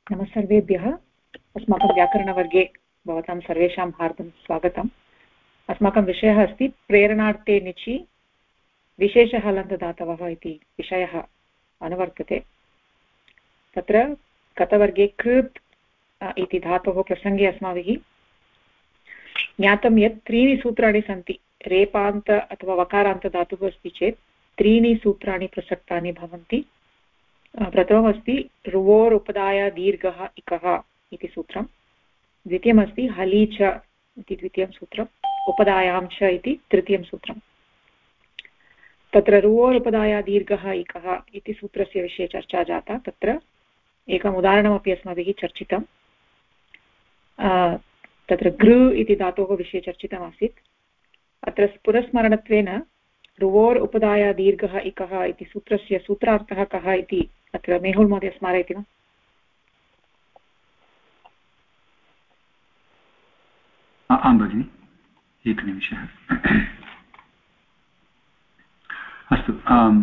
नमस्सर्वेभ्यः। अस्माकं व्याकरणवर्गे भवतां सर्वेषां हार्दं स्वागतम्। अस्माकं विषयः अस्ति प्रेरणार्थे निचि विशेषः हलन्तदातवः इति विषयः अनुवर्तते। तत्र गतवर्गे कृत् इति धातोः प्रसङ्गे अस्माभिः ज्ञातं यत् त्रीणि सूत्राणि सन्ति। रेपान्त अथवा वकारान्तधातुः अस्ति चेत् त्रीणि सूत्राणि प्रसक्तानि भवन्ति। प्रथममस्ति रुवोर् उपधाय दीर्घः इकः इति सूत्रं। द्वितीयमस्ति हली च इति द्वितीयं सूत्रम्। उपधायां च इति तृतीयं सूत्रम्। तत्र रुवोर् उपधाय दीर्घः इकः इति सूत्रस्य विषये चर्चा जाता। तत्र एकम् उदाहरणमपि अस्माभिः चर्चितं। तत्र गृ इति धातोः विषये चर्चितमासीत्। अत्र पुनस्मरणत्वेन रुवोर् उपधाय दीर्घः इकः इति सूत्रस्य सूत्रार्थः कः इति अत्र मेहुल् महोदय स्मारयति वा? आं भगिनि, एकनिमिषः। अस्तु,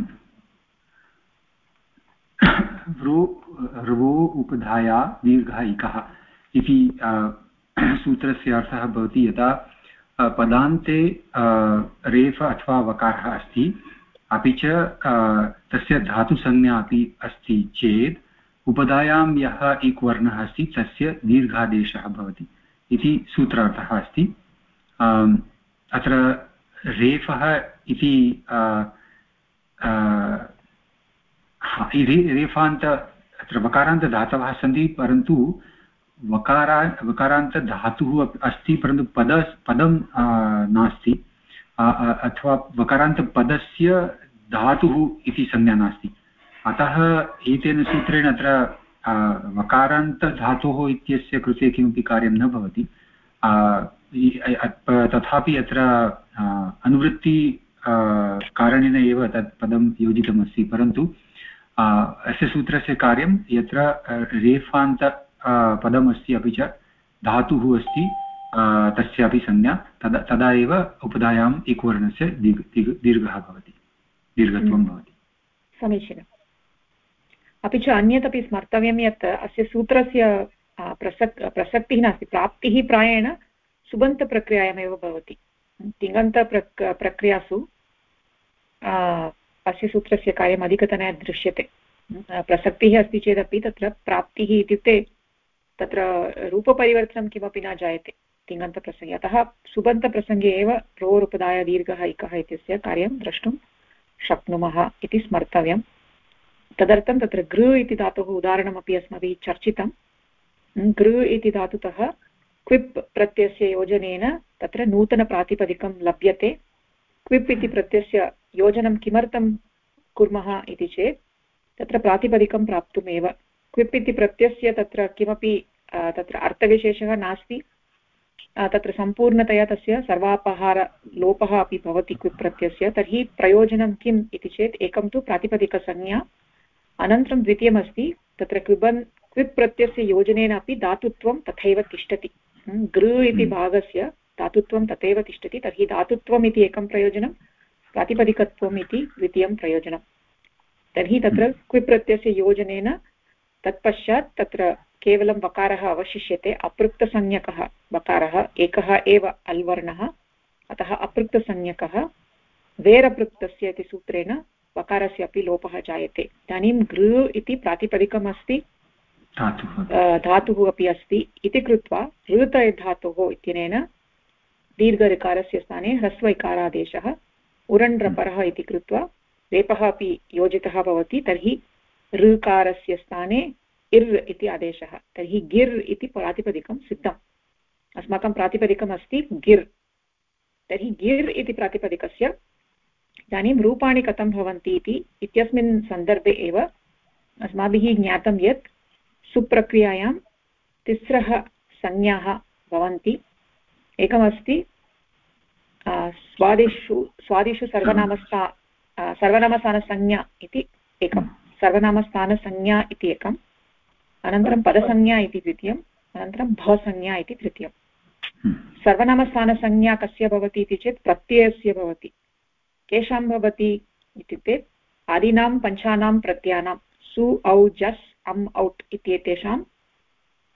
रुवो उपधाया दीर्घः इकः इति सूत्रस्य अर्थः भवति यदा पदान्ते रेफ अथवा वकारः अस्ति, अपि च तस्य धातुसंज्ञा अपि अस्ति चेत् उपधायां यः इक् वर्णः अस्ति तस्य दीर्घादेशः भवति इति सूत्रार्थः अस्ति। अत्र रेफः इति रेफान्त अत्र वकारान्तधातवः सन्ति, परन्तु वकारान्तधातुः अस्ति, परन्तु पदं नास्ति, अथवा वकारान्तपदस्य धातुः इति संज्ञा नास्ति। अतः एतेन सूत्रेण अत्र वकारान्तधातोः इत्यस्य कृते किमपि कार्यं न भवति। तथापि अत्र अनुवृत्ति कारणेन एव तत् पदं योजितमस्ति, परन्तु अस्य सूत्रस्य कार्यं यत्र रेफान्त पदमस्ति अपि च धातुः अस्ति तस्यापि संज्ञा, तदा एव उपधायाम् इक्वर्णस्य दीर्घः भवति, दीर्घत्वं भवति। समीचीनम्। अपि च अन्यत् अपि स्मर्तव्यं यत् अस्य सूत्रस्य प्रसक्तिः नास्ति। प्राप्तिः प्रायेण सुबन्तप्रक्रियायामेव भवति। तिङन्तप्रक्रियासु अस्य सूत्रस्य कार्यम् अधिकतया दृश्यते। प्रसक्तिः अस्ति चेदपि तत्र प्राप्तिः इत्युक्ते तत्र रूपपरिवर्तनं किमपि न जायते तिङन्तप्रसङ्गे। अतः सुबन्तप्रसङ्गे एव रोरुपधाय दीर्घः इकः इत्यस्य कार्यं द्रष्टुं शक्नुमः इति स्मर्तव्यम्। तदर्थं तत्र गृ इति धातोः उदाहरणमपि अस्माभिः चर्चितं। गृ इति धातुतः क्विप् प्रत्ययस्य योजनेन तत्र नूतनप्रातिपदिकं लभ्यते। क्विप् इति प्रत्ययस्य योजनं किमर्थं कुर्मः इति चेत् तत्र प्रातिपदिकं प्राप्तुमेव। क्विप् इति प्रत्ययस्य तत्र किमपि तत्र अर्थविशेषः नास्ति। तत्र सम्पूर्णतया तस्य सर्वापहारलोपः अपि भवति क्विप् प्रत्ययस्य। तर्हि प्रयोजनं किम् इति चेत् एकं तु प्रातिपदिकसंज्ञा, अनन्तरं द्वितीयमस्ति तत्र क्विप् प्रत्ययस्य योजनेन अपि धातुत्वं तथैव तिष्ठति। गृ इति भागस्य धातुत्वं तथैव तिष्ठति। तर्हि धातुत्वम् इति एकं प्रयोजनं, प्रातिपदिकत्वम् इति द्वितीयं प्रयोजनं। तर्हि तत्र क्विप् प्रत्ययस्य योजनेन तत्पश्चात् तत्र केवलं वकारः अवशिष्यते, अपृक्तसंज्ञकः वकारः एकः एव अल्वर्णः, अतः अपृक्तसंज्ञकः। वेरपृक्तस्य इति सूत्रेण वकारस्य अपि लोपः जायते। इदानीं गृ इति प्रातिपदिकम् अस्ति, धातुः अपि अस्ति इति कृत्वा ऋतय धातोः इत्यनेन दीर्घऋकारस्य स्थाने ह्रस्वैकारादेशः उरण्ड्रपरः इति कृत्वा रेपः अपि योजितः भवति। तर्हि ऋकारस्य स्थाने इर् इति आदेशः। तर्हि गिर् इति प्रातिपदिकं सिद्धम्। अस्माकं प्रातिपदिकम् अस्ति गिर्। तर्हि गिर् इति प्रातिपदिकस्य इदानीं रूपाणि कथं भवन्ति इत्यस्मिन् सन्दर्भे एव अस्माभिः ज्ञातं यत् सुप्रक्रियायां तिस्रः संज्ञाः भवन्ति। एकमस्ति स्वादिषु सर्वनामस्थानसंज्ञा इति एकं, सर्वनामस्थानसंज्ञा इति एकम्, अनन्तरं पदसंज्ञा इति द्वितीयम्, अनन्तरं भवसंज्ञा इति तृतीयम्। सर्वनामस्थानसंज्ञा कस्य भवति इति चेत् प्रत्ययस्य भवति। केषां भवति इत्युक्ते आदीनां पञ्चानां प्रत्ययानां सु औ जस् अम् औट् इत्येतेषां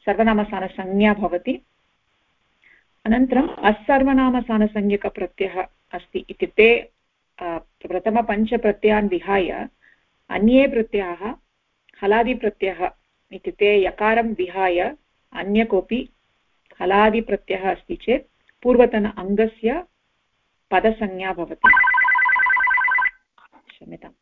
सर्वनामस्थानसंज्ञा भवति। अनन्तरम् अस्सर्वनामस्थानसंज्ञकप्रत्ययः अस्ति इत्युक्ते प्रथमपञ्चप्रत्ययान् विहाय अन्ये प्रत्ययाः हलादिप्रत्ययः इत्युक्ते यकारं विहाय अन्य कोऽपि हलादिप्रत्ययः अस्ति चेत् पूर्वतन अङ्गस्य पदसंज्ञा भवति। क्षम्यताम्।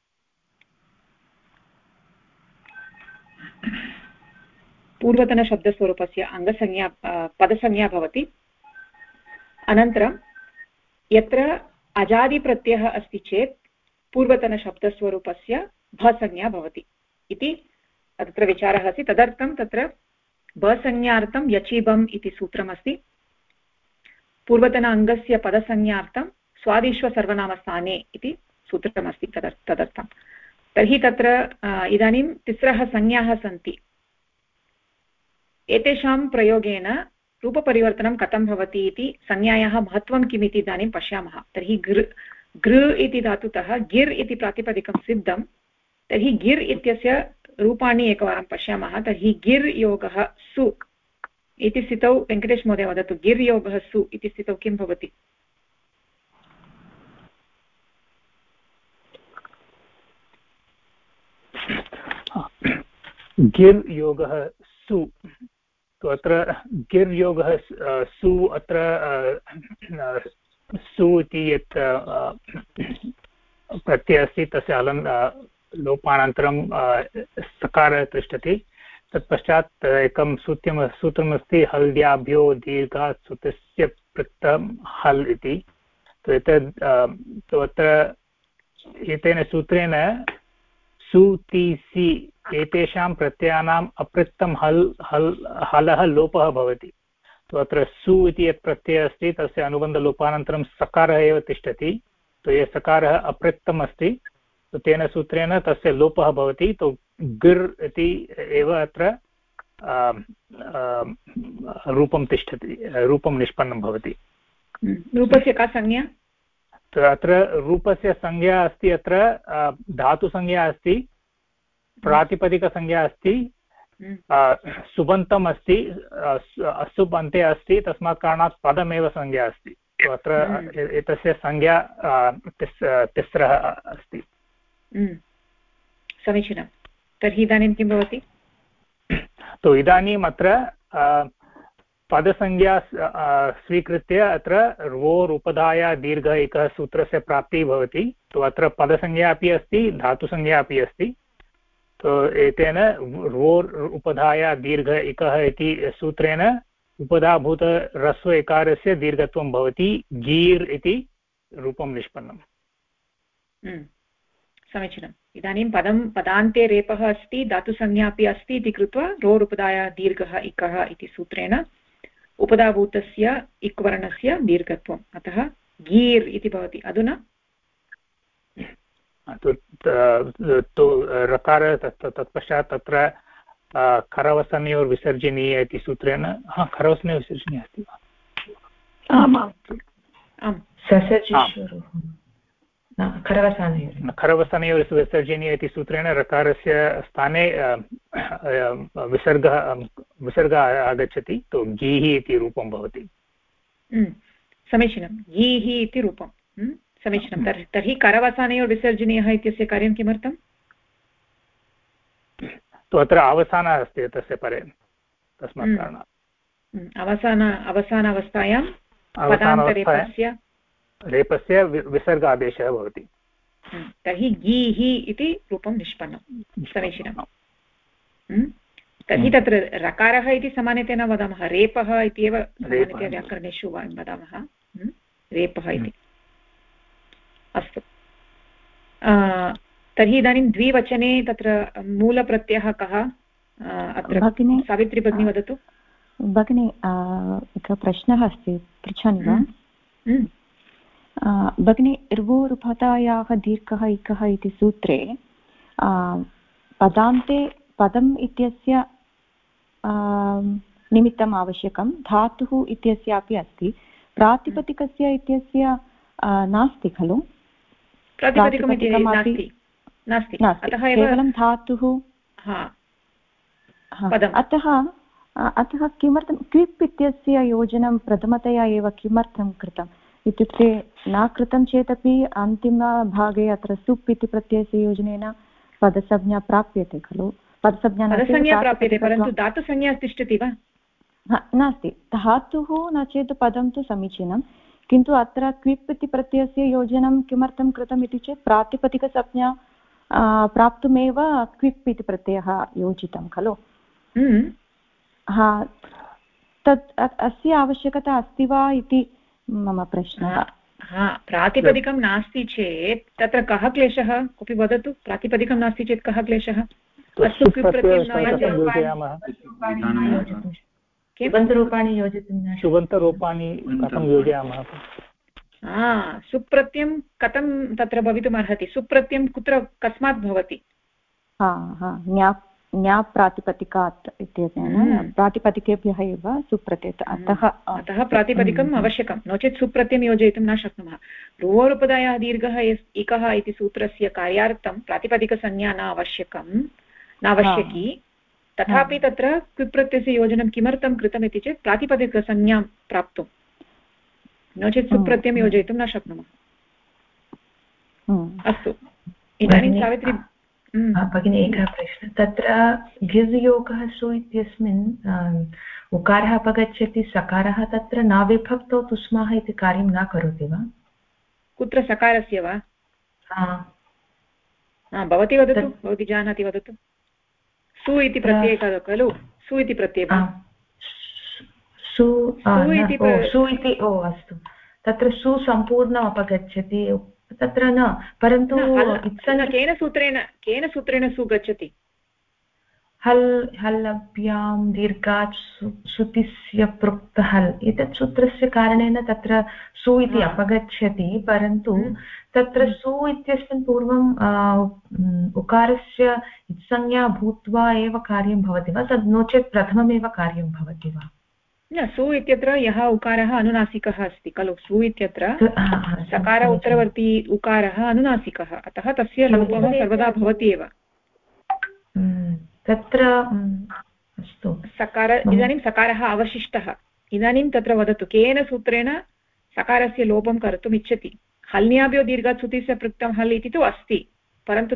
पूर्वतनशब्दस्वरूपस्य अङ्गसंज्ञा पदसंज्ञा भवति। अनन्तरं यत्र अजादिप्रत्ययः अस्ति चेत् पूर्वतनशब्दस्वरूपस्य भसंज्ञा भवति इति तत्र विचारः अस्ति। तदर्थं तत्र भसंज्ञार्थं यचीबम् इति सूत्रमस्ति। पूर्वतन अङ्गस्य पदसंज्ञार्थं स्वादिष्वसर्वनामस्थाने इति सूत्रमस्ति तदर्थं। तर्हि तत्र इदानीं तिस्रः संज्ञाः सन्ति। एतेषां प्रयोगेन रूपपरिवर्तनं कथं भवति इति संज्ञायाः महत्त्वं किम् इति इदानीं पश्यामः। तर्हि गृ इति धातुतः गिर् इति प्रातिपदिकं सिद्धं। तर्हि गिर् इत्यस्य रूपाणि एकवारं पश्यामः। तर्हि गिर् योगः सु इति स्थितौ वेङ्कटेश महोदय वदतु, गिर् योगः सु इति स्थितौ किं भवति? गिर् योगः सु, तो अत्र गिर् योगः सु, अत्र सु इति यत् प्रत्ययः अस्ति तस्य लोपानन्तरं सकारः तिष्ठति। तत्पश्चात् एकं सूत्रमस्ति हल्द्याभ्यो दीर्घात् सुतस्य पृक्तं हल् इति। तो अत्र एतेन सूत्रेण सु ति सि एतेषां प्रत्ययानाम् अपृक्तं हलः लोपः भवति। तो अत्र सु इति यत् प्रत्ययः अस्ति तस्य अनुबन्धलोपानन्तरं सकारः एव तिष्ठति। तो यः सकारः अपृक्तम् अस्ति, तो तेन सूत्रेण तस्य लोपः भवति। तो गिर् इति एव अत्र रूपं तिष्ठति, रूपं निष्पन्नं भवति। रूपस्य का संज्ञा? अत्र रूपस्य संज्ञा अस्ति, अत्र धातुसंज्ञा अस्ति, प्रातिपदिकसंज्ञा अस्ति, सुबन्तम् अस्ति, असुब् अन्ते अस्ति, तस्मात् कारणात् पदमेव संज्ञा अस्ति। तो अत्र एतस्य संज्ञा तिस्रः अस्ति। समीचीनं। तर्हि इदानीं किं भवति? तो इदानीम् अत्र पदसंज्ञा स्वीकृत्य अत्र रोर् उपधाया दीर्घ एकः सूत्रस्य प्राप्तिः भवति। तो अत्र पदसंज्ञा अपि अस्ति, धातुसंज्ञा अपि अस्ति। तो एतेन रोर् उपधाया दीर्घ एकः इति सूत्रेण उपधाभूतरस्व एकारस्य दीर्घत्वं भवति, गीर् इति रूपं निष्पन्नम्। समीचीनम्। इदानीं पदान्ते रेपः अस्ति, धातुसंज्ञा अपि अस्ति इति कृत्वा रोर् उपधाया दीर्घः इकः इति सूत्रेण उपधाभूतस्य इक्वर्णस्य दीर्घत्वम्, अतः गीर् इति भवति। अधुना रकार तत्पश्चात् तत्र खरवसनयोर्विसर्जनीय इति सूत्रेण खरवसनयोर्विसर्जनीय अस्ति वा? खरवसनयोर्विसर्जनीय इति सूत्रेण रकारस्य स्थाने विसर्गः आगच्छति। तो गीः इति रूपं भवति। समीचीनं, गीः इति रूपं समीचीनं। तर्हि करवसानयोर्विसर्जनीयः इत्यस्य कार्यं किमर्थम्? तो अत्र अवसानः अस्ति तस्य परे, तस्मात् कारणात् अवसानावस्थायां रेपस्य विसर्ग आदेशः भवति। तर्हि गीः इति रूपं निष्पन्नं। समीचीनं। तर्हि तत्र रकारः इति सामान्यतया न वदामः, रेपः इत्येव सामान्यतया व्याकरणेषु वदामः, रेपः इति। अस्तु, तर्हि इदानीं द्विवचने तत्र मूलप्रत्ययः कः? अत्र सावित्री भगिनी वदतु। भगिनी, एकः प्रश्नः अस्ति, पृच्छामि वा? भगिनी, ऋवोरुपधायाः दीर्घः इकः इति सूत्रे पदान्ते पदम् इत्यस्य निमित्तम् आवश्यकं, धातुः इत्यस्यापि अस्ति, प्रातिपदिकस्य इत्यस्य नास्ति खलु? नास्ति, केवलं धातुः। अतः अतः किमर्थं क्विप् इत्यस्य योजनं प्रथमतया एव किमर्थं कृतम् इत्युक्ते न कृतं चेदपि अन्तिमभागे अत्र सुप् इति प्रत्ययस्य योजनेन पदसंज्ञा प्राप्यते खलु पदसंज्ञा प्राप्यते परन्तु धातुसंज्ञा तिष्ठति वा नास्ति धातुः न चेत् पदं तु समीचीनं किन्तु अत्र क्विप् इति प्रत्ययस्य योजनं किमर्थं कृतम् इति चेत् प्रातिपदिकसंज्ञा प्राप्तुमेव क्विप् इति प्रत्ययः योजितं खलु तत् अस्य आवश्यकता अस्ति वा इति मम प्रश्नः प्रातिपदिकं नास्ति चेत् तत्र कः क्लेशः कोऽपि वदतु प्रातिपदिकं नास्ति चेत् कः क्लेशः अस्तु सुबन्तरूपाणि योजितुं सुबन्तरूपाणि कथं योजयामः सुप्रत्ययं कथं तत्र भवितुमर्हति सुप्रत्ययं कुत्र कस्मात् भवति प्रातिपदिकात् इत्यनेन प्रातिपदिकेभ्यः एव सुप्रत्ययः अतः प्रातिपदिकम् आवश्यकं नो चेत् सुप्रत्ययं योजयितुं न शक्नुमः रुवोरुपधायाः दीर्घः इकः इति सूत्रस्य कार्यार्थं प्रातिपदिकसंज्ञा नावश्यकी तथापि तत्र क्विप्रत्ययस्य योजनं किमर्थं कृतम् इति चेत् प्रातिपदिकसंज्ञां प्राप्तुं नो चेत् सुप्रत्ययं योजयितुं न शक्नुमः अस्तु इदानीं सावित्री भगिनी एकः प्रश्नः तत्र घिस् योगः सु इत्यस्मिन् उकारः अपगच्छति सकारः तत्र न विभक्तौ तुस्माः इति कार्यं न करोति वा कुत्र सकारस्य वा भवती वदतु भवती जानाति वदतु सु इति प्रत्ययः खलु सु इति प्रत्ययः सु इति अस्तु तत्र सु सम्पूर्णम् अपगच्छति तत्र न परन्तु केन सूत्रेण सु गच्छति हल्लभ्यां दीर्घात् सुतिस्य पृक्त हल् एतत् सूत्रस्य कारणेन तत्र सु इति अपगच्छति परन्तु तत्र सु इत्यस्मिन् पूर्वं उकारस्य संज्ञा भूत्वा एव कार्यं भवति वा तद् नो चेत् प्रथममेव कार्यं भवति वा न सु इत्यत्र यः उकारः अनुनासिकः अस्ति खलु सु इत्यत्र सकार उत्तरवर्ती उकारः अनुनासिकः अतः तस्य लोपः सर्वदा भवति एव तत्र अस्तु सकार इदानीं सकारः अवशिष्टः इदानीं तत्र वदतु केन सूत्रेण सकारस्य लोपं कर्तुम् इच्छति हल्न्याभ्यो दीर्घात् सुतिस्य पृक्तं हल् इति तु अस्ति परन्तु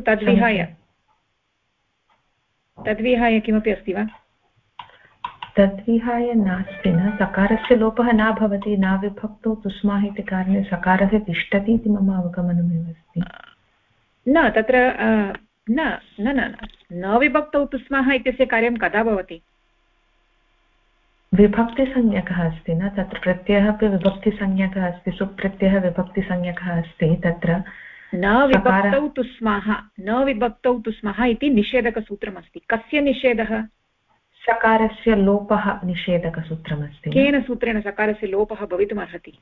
तद्विहाय किमपि अस्ति वा तद्विहाय नास्ति न सकारस्य लोपः न भवति न विभक्तौ तुस्माः इति कारणे सकारः तिष्ठति इति मम अवगमनमेव अस्ति न तत्र न विभक्तौ तुस्माः इत्यस्य कार्यं कदा भवति विभक्तिसंज्ञकः अस्ति न तत्र प्रत्ययः अपि विभक्तिसंज्ञकः अस्ति सुप्रत्ययः विभक्तिसंज्ञकः अस्ति तत्र न विभक्तौ तुस्माः इति निषेधकसूत्रमस्ति कस्य निषेधः सकारस्य लोपः निषेधकसूत्रमस्ति केन सूत्रेण सकारस्य लोपः भवितुमर्हति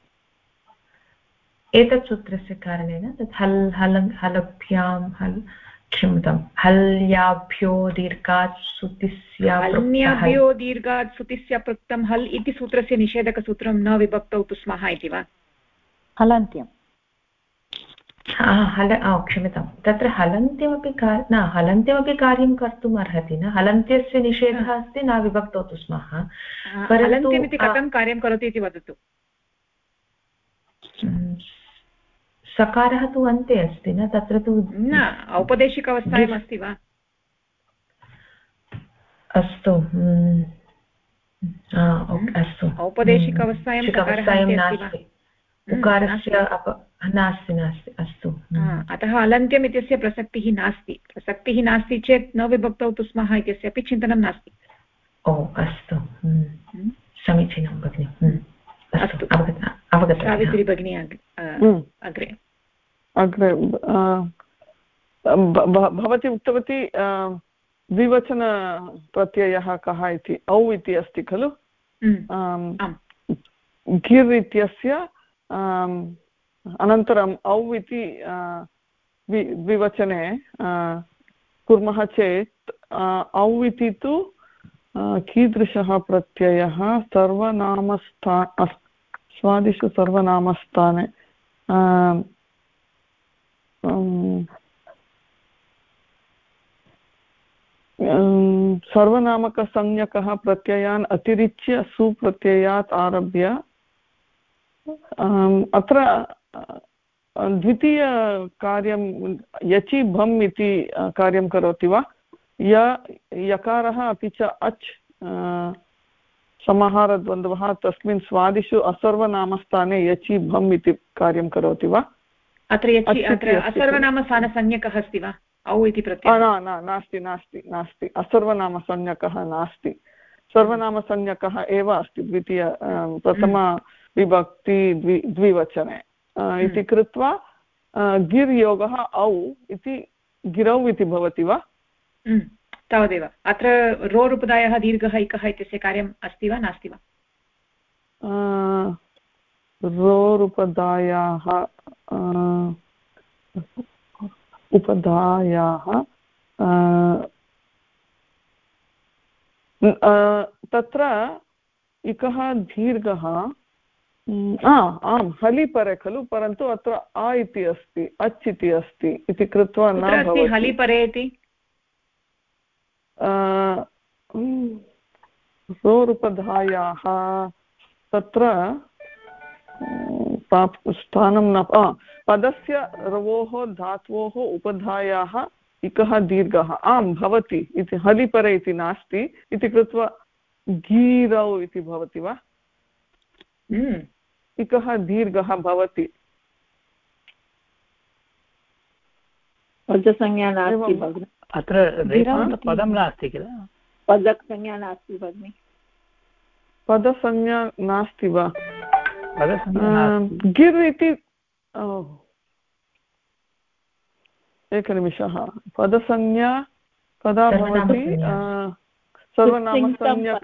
एतत् सूत्रस्य कारणेन तत् हलभ्यां क्षम्यतां हल्याभ्यो दीर्घात् सुतिस्य पृक्तं हल् इति सूत्रस्य निषेधकसूत्रं न विभक्तौ तुस्माः इति वा हलन्त्यं क्षम्यतां तत्र हलन्त्यमपि हलन्त्यमपि कार्यं कर्तुम् अर्हति न हलन्त्यस्य निषेधः अस्ति न विभक्तौ तुस्माः हलन्त्यमिति कथं कार्यं करोति इति वदतु सकारः तु अन्ते अस्ति न तत्र तु न औपदेशिकावस्थायाम् अस्ति वा अस्तु अस्तु औपदेशिकावस्थायां नास्ति उकारस्य नास्ति अस्तु अतः अलन्त्यम् इत्यस्य प्रसक्तिः नास्ति चेत् न विभक्तौ तुस्मः इत्यस्य अपि चिन्तनं नास्ति अस्तु समीचीनं भगिनि अस्तु सावित्री भगिनी अग्रे भवती उक्तवती द्विवचनप्रत्ययः कः इति औ इति अस्ति खलु घिर् इत्यस्य अनन्तरम् औ इति द्विवचने कुर्मः चेत् औ इति तु कीदृशः प्रत्ययः स्वादिषु सर्वनामस्थाने सर्वनामकसंज्ञकः प्रत्ययान् अतिरिच्य सुप्रत्ययात् आरभ्य अत्र द्वितीयकार्यं यचि भम् इति कार्यं करोति वा? यकारः अपि च अच् समाहारद्वन्द्वः तस्मिन् स्वादिषु असर्वनामस्थाने यचि भम् इति कार्यं करोति वा? अत्र असर्वनामस्थानसंज्ञकः अस्ति वा? औ इति प्रत्ययः नास्ति नास्ति नास्ति असर्वनामसंज्ञकः नास्ति, सर्वनामसंज्ञकः एव अस्ति द्वितीय प्रथमविभक्ति द्विवचने इति कृत्वा गिर् योगः औ इति गिरौ इति भवति वा? तावदेव। अत्र रोरुपदायः दीर्घः इकः इत्यस्य कार्यम् अस्ति वा नास्ति वा? रोरुपदायाः उपधायाः तत्र इकः दीर्घः आम् हलिपरे खलु, परन्तु अत्र अ इति अस्ति, अच् इति अस्ति इति कृत्वा न भवति। हलिपरे इति रोरुपधायाः तत्र स्थानं न पदस्य रवोः धात्वोः उपधायाः इकः दीर्घः आम् भवति इति हलिपरे इति नास्ति इति कृत्वा गीरौ इति भवति वा? इकः दीर्घः भवति। पदसंज्ञा नास्ति भगिनि, अत्र पदं नास्ति किल? पदसंज्ञा नास्ति भगिनि, पदसंज्ञा नास्ति वा? गिर् इति एकनिमिषः, पदसंज्ञा कदा भवति? सर्वनामसंज्ञक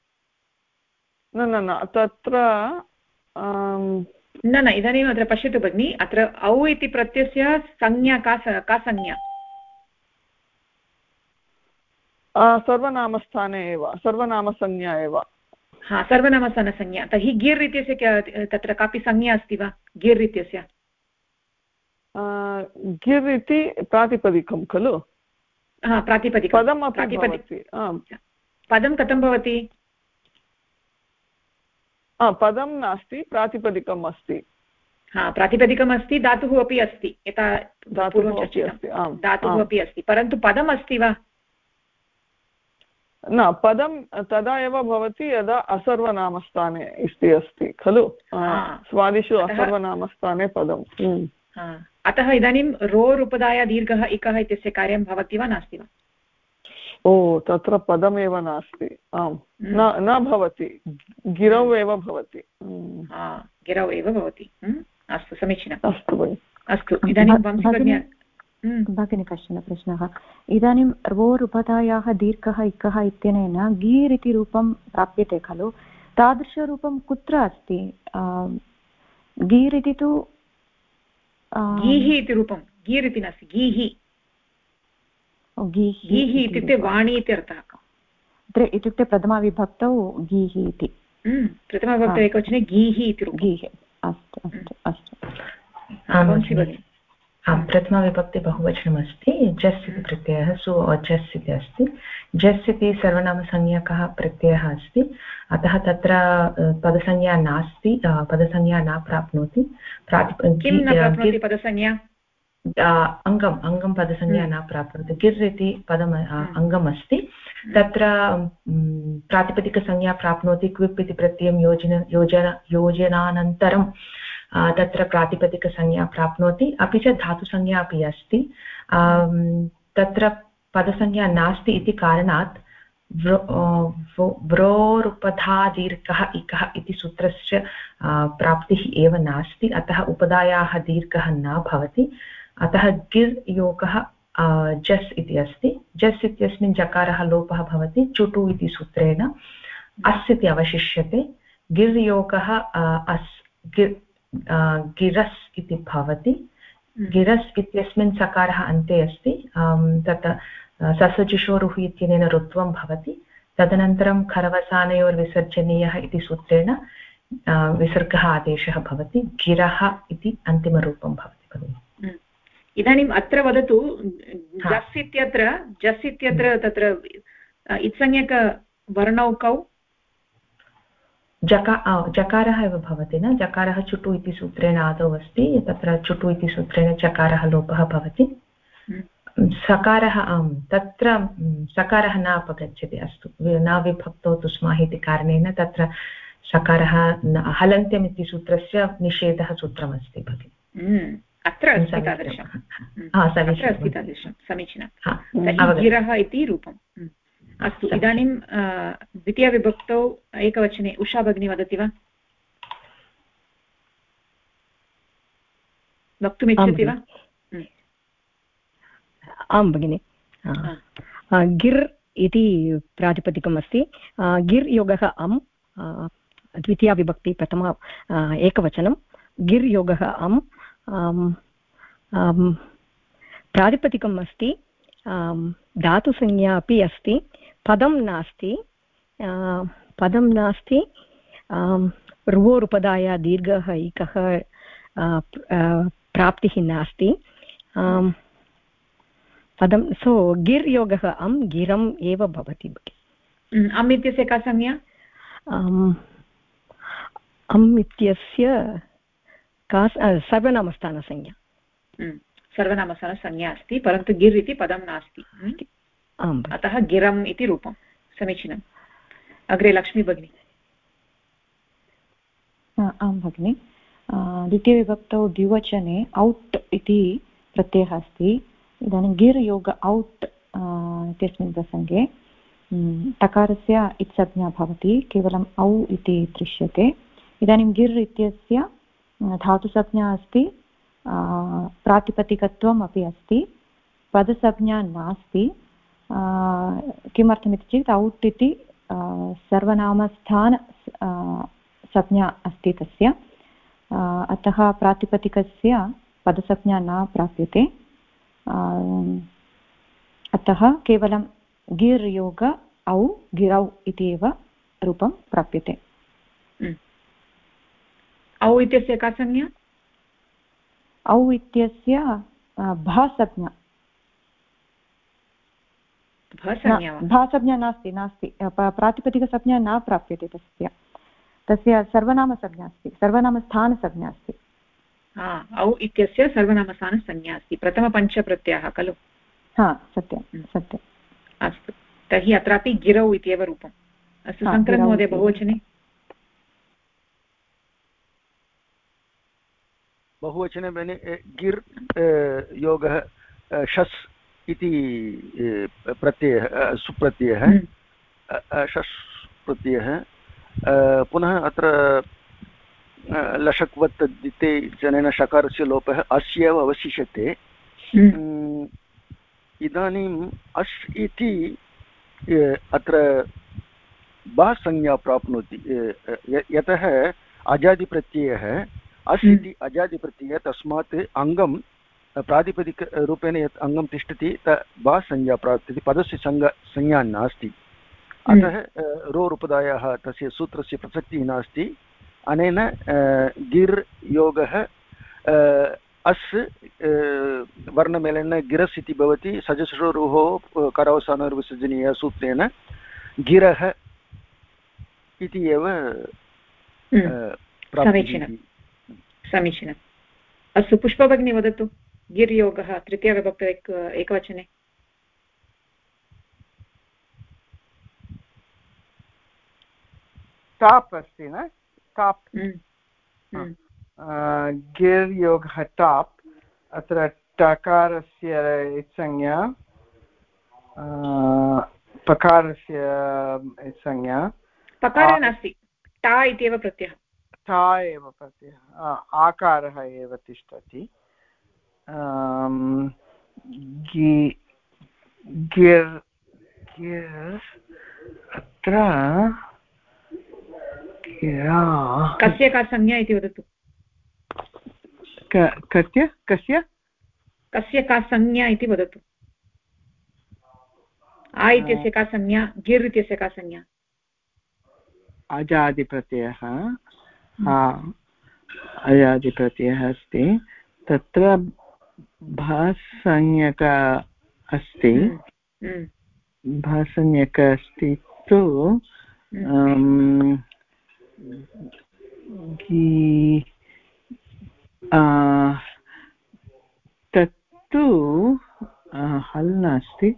न तत्र न इदानीम् अत्र पश्यतु भगिनि, अत्र औ इति प्रत्ययस्य संज्ञा का संज्ञा? सर्वनामस्थाने एव, सर्वनामसंज्ञा एव। हा, सर्वनामस्थानसंज्ञा। तर्हि गिर् इत्यस्य तत्र कापि संज्ञा अस्ति वा? गिर् इत्यस्य गिर् इति प्रातिपदिकं खलु? प्रातिपदिकं। पदं कथं भवति? पदं नास्ति, प्रातिपदिकम् अस्ति। प्रातिपदिकम् अस्ति, धातुः अपि अस्ति, यथा धातुः अपि अस्ति, परन्तु पदम् अस्ति वा? न, पदं तदा एव भवति यदा असर्वनामस्थाने अस्ति खलु, स्वादिषु असर्वनामस्थाने पदम्। अतः इदानीं रोरुपदाय दीर्घः इकः इत्यस्य कार्यं भवति वा नास्ति वा? ओ, तत्र पदमेव नास्ति, आम् न भवति, गिरौ एव भवति। गिरौ एव भवति। अस्तु, समीचीनम्। अस्तु भगिनि। अस्तु, इदानीं भगिनी कश्चन प्रश्नः। इदानीं रोरुपदायाः दीर्घः इकः इत्यनेन गीर् इति रूपं प्राप्यते खलु, तादृशरूपं कुत्र अस्ति? गीर् इति तु गीः इति रूपं, गीर् इति नास्ति, गीः। गीः इत्युक्ते वाणी इति अर्थः। इत्युक्ते प्रथमाविभक्तौ गीः इति, प्रथमाविभक्तौ एकवचने गीः इति रूपं। गीः, अस्तु अस्तु अस्तु। प्रथमाविभक्ति बहुवचनमस्ति, जस् इति प्रत्ययः, सु जस् इति अस्ति। जस् इति सर्वनामसंज्ञकः प्रत्ययः अस्ति, अतः तत्र पदसंज्ञा नास्ति, पदसंज्ञा न प्राप्नोति। पदसंज्ञा अङ्गं पदसंज्ञा न प्राप्नोति। गिर् इति पदम् अङ्गम् अस्ति, तत्र प्रातिपदिकसंज्ञा प्राप्नोति। क्विप् इति प्रत्ययं योजनानन्तरं तत्र प्रातिपदिकसंज्ञा प्राप्नोति, अपि च धातुसंज्ञा अपि अस्ति। तत्र पदसंज्ञा नास्ति इति कारणात् व्रोरुपधा दीर्घः इति सूत्रस्य प्राप्तिः एव नास्ति, अतः उपधायाः दीर्घः न भवति। अतः गिर् योगः जस् इति अस्ति। जस् इत्यस्मिन् जकारः लोपः भवति चुटु इति सूत्रेण, अस् इति अवशिष्यते। गिर् योगः गिरस् इति भवति। गिरस् इत्यस्मिन् सकारः अन्ते अस्ति, तत् ससजुषोरुः इत्यनेन ऋत्वं भवति। तदनन्तरं खरवसानयोर्विसर्जनीयः इति सूत्रेण विसर्गः आदेशः भवति। गिरः इति अन्तिमरूपं भवति भगिनि। इदानीम् अत्र वदतु जस् इत्यत्र तत्र इत्संज्ञकवर्णौ कौ जकारः एव भवति न जकारः चुटु इति सूत्रेण आदौ अस्ति तत्र चुटु इति सूत्रेण चकारः लोपः भवति सकारः आम् तत्र सकारः न अपगच्छति अस्तु न विभक्तौ तुस्माः इति कारणेन तत्र सकारः हलन्त्यम् इति सूत्रस्य निषेधः सूत्रमस्ति भगिनि अत्र अस्ति तादृशं समीचीनं गिरः इति रूपम् अस्तु इदानीं द्वितीयविभक्तौ एकवचने उषा भगिनी वदति वा वक्तुमिच्छति वा आं भगिनि गिर् इति प्रातिपदिकम् अस्ति गिर् योगः अम् द्वितीया विभक्ति प्रथमा एकवचनं गिर् योगः अम् प्रातिपदिकम् अस्ति धातुसंज्ञा अपि अस्ति पदं नास्ति रुवोरुपदाय दीर्घः इकः प्राप्तिः नास्ति पदं सो गिर् योगः अम् गिरम् एव भवति अम् इत्यस्य का संज्ञा अम् इत्यस्य का सर्वनामस्थानसंज्ञा सर्वनामस्थानसंज्ञा अस्ति परन्तु गिर् इति पदं नास्ति अतः गिरम् इति रूपं समीचीनम् अग्रे लक्ष्मी भगिनी आं भगिनि द्वितीयविभक्तौ द्विवचने औट् इति प्रत्ययः अस्ति इदानीं गिर् योग औट् इत्यस्मिन् प्रसङ्गे टकारस्य इत्संज्ञा भवति केवलम् औ इति दृश्यते इदानीं गिर् इत्यस्य धातुसंज्ञा अस्ति प्रातिपदिकत्वम् अपि अस्ति पदसंज्ञा नास्ति किमर्थमिति चेत् औट् इति सर्वनामस्थान संज्ञा अस्ति तस्य अतः प्रातिपदिकस्य पदसंज्ञा न प्राप्यते अतः केवलं गिर् योग औ गिरौ इति एव रूपं प्राप्यते औ इत्यस्य का संज्ञा औ इत्यस्य भासंज्ञा भासंज्ञा नास्ति प्रातिपदिकसंज्ञा न प्राप्यते तस्य सर्वनामसंज्ञा अस्ति सर्वनामस्थानसंज्ञा अस्ति औ इत्यस्य सर्वनामस्थानसंज्ञा अस्ति प्रथमपञ्चप्रत्ययः खलु सत्यं अस्तु तर्हि अत्रापि गिरौ इत्येव रूपम् अस्तु शङ्करन् महोदय बहुवचने गिर् योगः शस् इति प्रत्ययः सुप्रत्ययः शस् प्रत्ययः पुनः अत्र लशक्वत् दिते जनेन शकारस्य लोपः अस्य एव अवशिष्यते इदानीम् अस् इति अत्र बा संज्ञा प्राप्नोति यतः अजादिप्रत्ययः अस् इति अजादिप्रत्ययः तस्मात् अङ्गं प्रातिपदिकरूपेण यत् अङ्गं तिष्ठति बा संज्ञा प्राप्यते पदस्य संज्ञा नास्ति अतः रोरुपदायाः तस्य सूत्रस्य प्रसक्तिः नास्ति अनेन गिर् योगः अस् वर्णमेलनेन गिरस् इति भवति सजसरोः करावसानविसर्जनीय सूत्रेण गिरः इति एव समीचीनम् अस्तु पुष्पभगिनी वदतु गिर् योगः तृतीयविभक्तौ एकवचने टाप् अस्ति न टाप् गिर् योगः टाप् अत्र टकारस्य संज्ञा पकारस्य संज्ञा पकारः नास्ति टा इत्येव प्रत्ययः टा एव प्रत्ययः आकारः एव तिष्ठति गिर् अत्र कस्य का संज्ञा इति वदतु कस्य का संज्ञा इति वदतु आ इत्यस्य का संज्ञा गिर् इत्यस्य का संज्ञा अजादिप्रत्ययः अजादिप्रत्ययः अस्ति तत्र भासंज्ञक अस्ति भासंज्ञक अस्ति तु तत्तु हल् नास्ति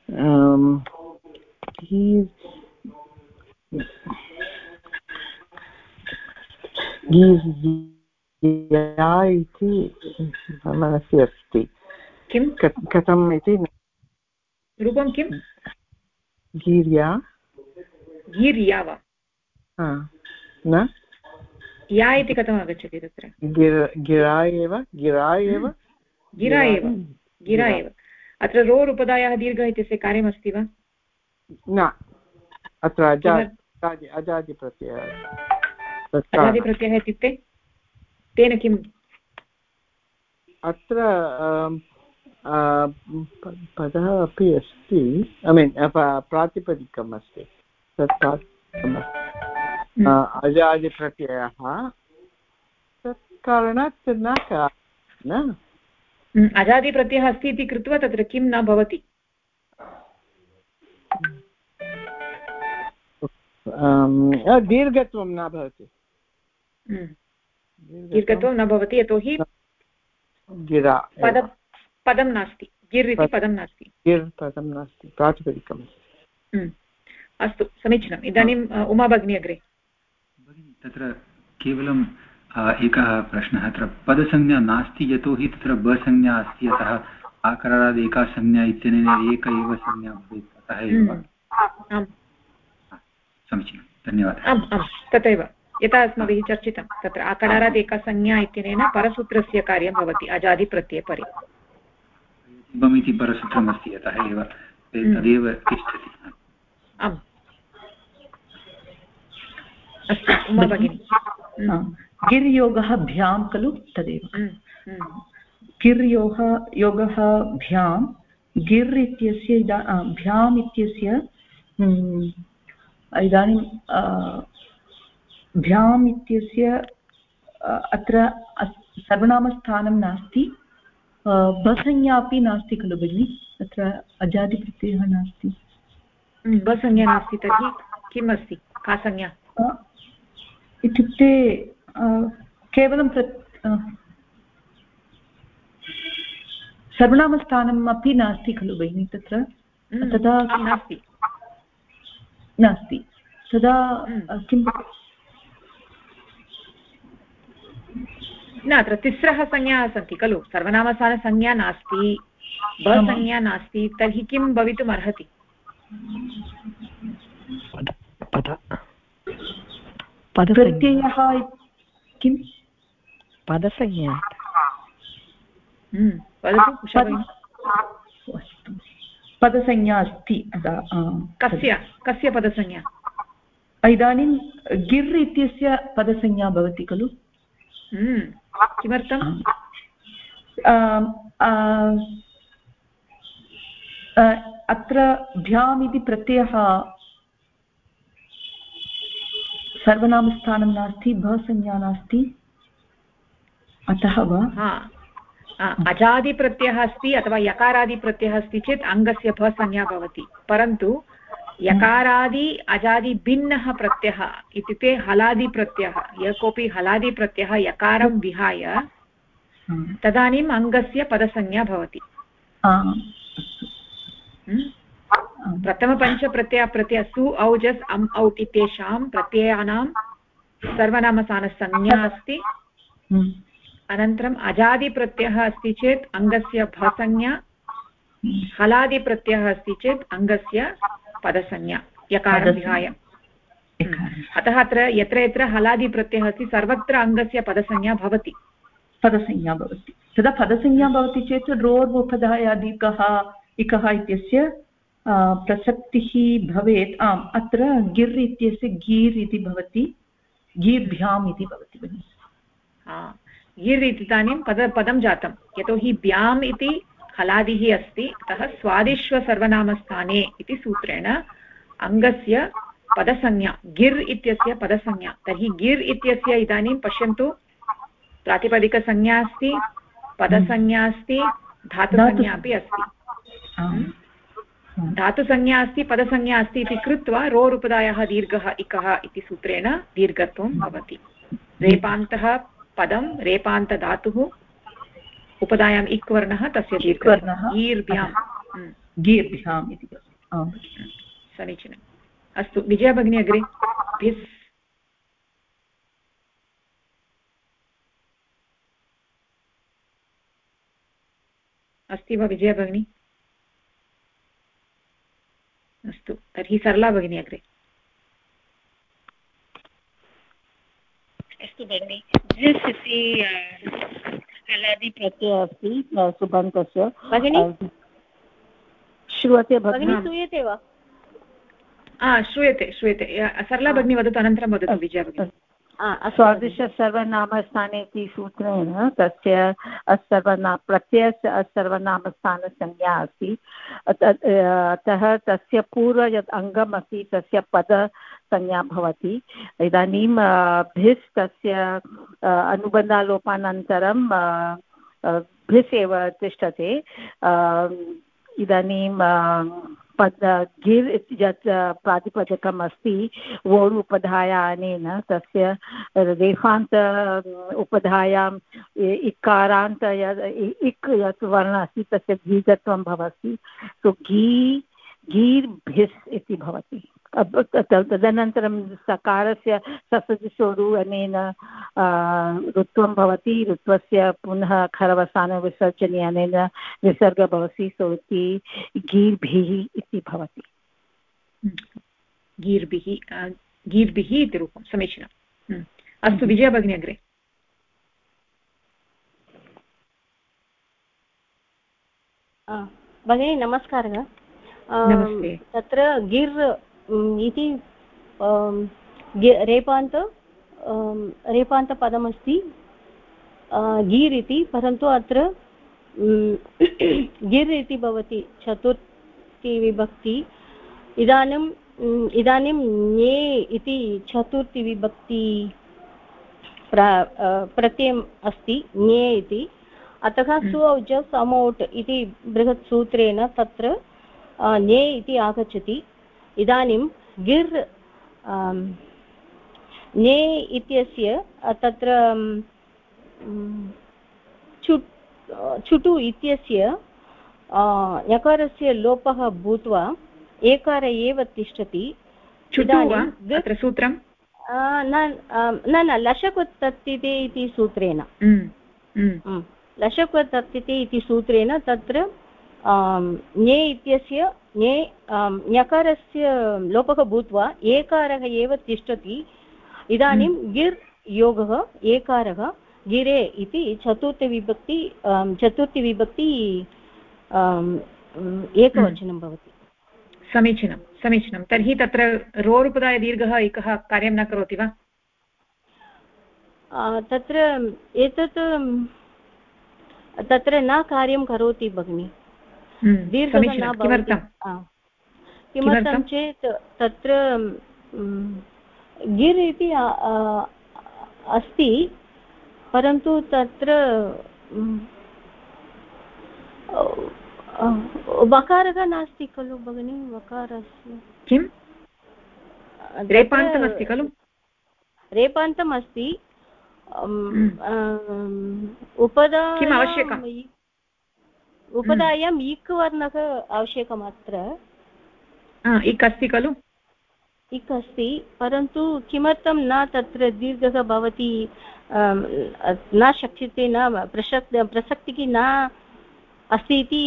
इति मनसि अस्ति किं कथम् इति रूपं किं गीर्या गीर्या वा न या इति कथम् आगच्छति तत्र गिरा एव गिरा एव अत्र रोर् उपधायाः दीर्घ इत्यस्य कार्यमस्ति वा न अत्र अजादिप्रत्ययः अजादिप्रत्ययः इत्युक्ते तेन किम् अत्र पदः अपि अस्ति ऐ मीन् प्रातिपदिकम् अस्ति तत् प्रातिपदिकम् अस्ति अजादिप्रत्ययः तत् कारणात् न अजादिप्रत्ययः अस्ति इति कृत्वा तत्र किं न भवति दीर्घत्वं न भवति दीर्घत्वं न भवति यतोहि पदं नास्ति गिर् इति पदं नास्ति प्रातिपदिकम् अस्तु समीचीनम् इदानीम् उमा भगिनी अग्रे तत्र केवलम् एकः प्रश्नः अत्र पदसंज्ञा नास्ति यतोहि तत्र बसंज्ञा अस्ति अतः आकारात् एका संज्ञा इत्यनेन एक एव संज्ञा भवेत् अतः एव समीचीनं धन्यवादः तथैव यथा अस्माभिः चर्चितं तत्र आकारात् एका संज्ञा इत्यनेन परसूत्रस्य कार्यं भवति अजादिप्रत्यये परे इति परसूत्रमस्ति अतः एव तदेव तिष्ठति आम् अस्तु उमा भगिनी गिर्योगः भ्यां खलु तदेव गिर्योगः भ्यां गिर् इत्यस्य भ्याम् इत्यस्य इदानीं भ्याम् इत्यस्य अत्र सर्वनामस्थानं नास्ति बसंज्ञा अपि नास्ति खलु भगिनि तत्र अजादिप्रत्ययः नास्ति बसंज्ञा नास्ति तर्हि किम् अस्ति का संज्ञा इत्युक्ते केवलं सर्वनामस्थानम् अपि नास्ति खलु भगिनि तत्र तदा नास्ति तदा किं न अत्र तिस्रः संज्ञाः सन्ति खलु सर्वनामस्थानसंज्ञा नास्ति बसंज्ञा नास्ति तर्हि किं भवितुम् अर्हति प्रत्ययः किं पदसंज्ञा पदसंज्ञा अस्ति कस्य पदसंज्ञा इदानीं गिर् इत्यस्य पदसंज्ञा भवति खलु किमर्थम् अत्र भ्याम् इति प्रत्ययः सर्वनामस्थानं नास्ति भसंज्ञा नास्ति अतः वा अजादिप्रत्ययः अस्ति अथवा यकारादिप्रत्ययः अस्ति चेत् अङ्गस्य भसंज्ञा भवति परन्तु यकारादि अजादि भिन्नः प्रत्ययः इत्युक्ते हलादिप्रत्ययः यः कोऽपि हलादिप्रत्ययः यकारं विहाय तदानीम् अङ्गस्य पदसंज्ञा भवति प्रथमपञ्चप्रत्यय सु औजस् अम् औट् इत्येषां प्रत्ययानां सर्वनामस्थानसंज्ञा अस्ति अनन्तरम् अजादिप्रत्ययः अस्ति चेत् अङ्गस्य भसंज्ञा हलादिप्रत्ययः अस्ति चेत् अङ्गस्य पदसंज्ञा यकारं विहाय अतः अत्र यत्र यत्र हलादिप्रत्ययः अस्ति सर्वत्र अङ्गस्य पदसंज्ञा भवति तदा पदसंज्ञा भवति चेत् रोर्वोपधायादिकः इकः इत्यस्य प्रसक्तिः भवेत् आम् अत्र गिर् इत्यस्य गीर् इति भवति गीर्भ्याम् इति भवति भगिनि गिर् इदानीं पदं जातं यतोहि भ्याम् इति हलादिः अस्ति अतः स्वादिश्वसर्वनामस्थाने इति सूत्रेण अङ्गस्य पदसंज्ञा गिर् इत्यस्य पदसंज्ञा तर्हि गिर् इत्यस्य इदानीं पश्यन्तु प्रातिपदिकसंज्ञा अस्ति पदसंज्ञा अस्ति धातुसंज्ञा अपि अस्ति, धातुसंज्ञा अस्ति, पदसंज्ञा अस्ति इति कृत्वा रोरुपदायाः दीर्घः इकः इति सूत्रेण दीर्घत्वं भवति। रेपान्तः पदं, रेपान्तधातुः, उपधायाम् इक् वर्णः, तस्य दीर्घः गीर्भ्याम् इति। समीचीनम्। अस्तु, विजया भगिनी अग्रे। भिस् अस्ति वा विजया भगिनी? अस्तु, तर्हि सरला भगिनी अग्रे। अस्तु भगिनि, जिस् इति हलादि प्रत्ययः अस्ति सुबन्तस्य। भगिनि श्रूयते भगिनि? श्रूयते वा? श्रूयते श्रूयते। सरला भगिनी वदतु, अनन्तरं वदतु विजया भगिनी। स्वादिशसर्वनामस्थाने इति सूत्रेण तस्य प्रत्ययस्य असर्वनामस्थानसंज्ञा अस्ति। अतः तस्य पूर्व यत् अङ्गम् अस्ति तस्य पदसंज्ञा भवति। इदानीं भिस् तस्य अनुबन्धालोपानन्तरं भिस् एव तिष्ठति। इदानीं गिर् यत् प्रातिपदिकम् अस्ति वोर् उपधाया अनेन तस्य रेफान्त उपधायाम् इकारान्त इक् यत् वर्णः अस्ति तस्य दीर्घत्वं भवति। सो गीर् भिस् इति भवति। तदनन्तरं सकारस्य ससदिशोरु अनेन ऋत्वं भवति। ऋत्वस्य पुनः खरवसानविसर्जने अनेन विसर्गः भवति। सो इति गीर्भिः इति भवति। गीर्भिः इति रूपं। समीचीनम्। अस्तु, विजया भगिनी अग्रे। भगिनी नमस्कारः। नमस्ते। तत्र गिर् इति रेपान्तपदमस्ति गीर् इति, परन्तु अत्र गिर् इति भवति चतुर्थी विभक्ति। इदानीं ञे इति चतुर्थी विभक्ति प्रत्ययम् अस्ति ञे इति। अतः सु औज समौट् इति बृहत् सूत्रेण तत्र ञे इति आगच्छति। इदानीं गिर् ञे इत्यस्य तत्र चुटु इत्यस्य यकारस्य लोपः भूत्वा एकार एव तिष्ठति। अत्र सूत्रं न लशकुत्तत्तिते इति सूत्रेण लशकुत्तत्तिते इति सूत्रेण तत्र ञे इत्यस्य ञकारस्य लोपः भूत्वा एकारः एव तिष्ठति। इदानीं गिर् योगः एकारः गिरे इति चतुर्थी विभक्ति एकवचनं भवति। समीचीनं समीचीनं। तर्हि तत्र रोरुपदाय दीर्घः एकः कार्यं न करोति वा? तत्र न कार्यं करोति भगिनि। दीर्घः न भवति। किमर्थं चेत् तत्र गिर् इति अस्ति, परन्तु तत्र वकारः नास्ति खलु भगिनि। वकारस्य किं रेपान्तमस्ति खलु? रेपान्तम् अस्ति। उपधायाम् इक् वर्णः आवश्यकम्। अत्र इक् अस्ति खलु? इक् अस्ति, परन्तु किमर्थं न तत्र दीर्घः भवति, न शक्यते, न प्रसक्तिः न अस्ति इति।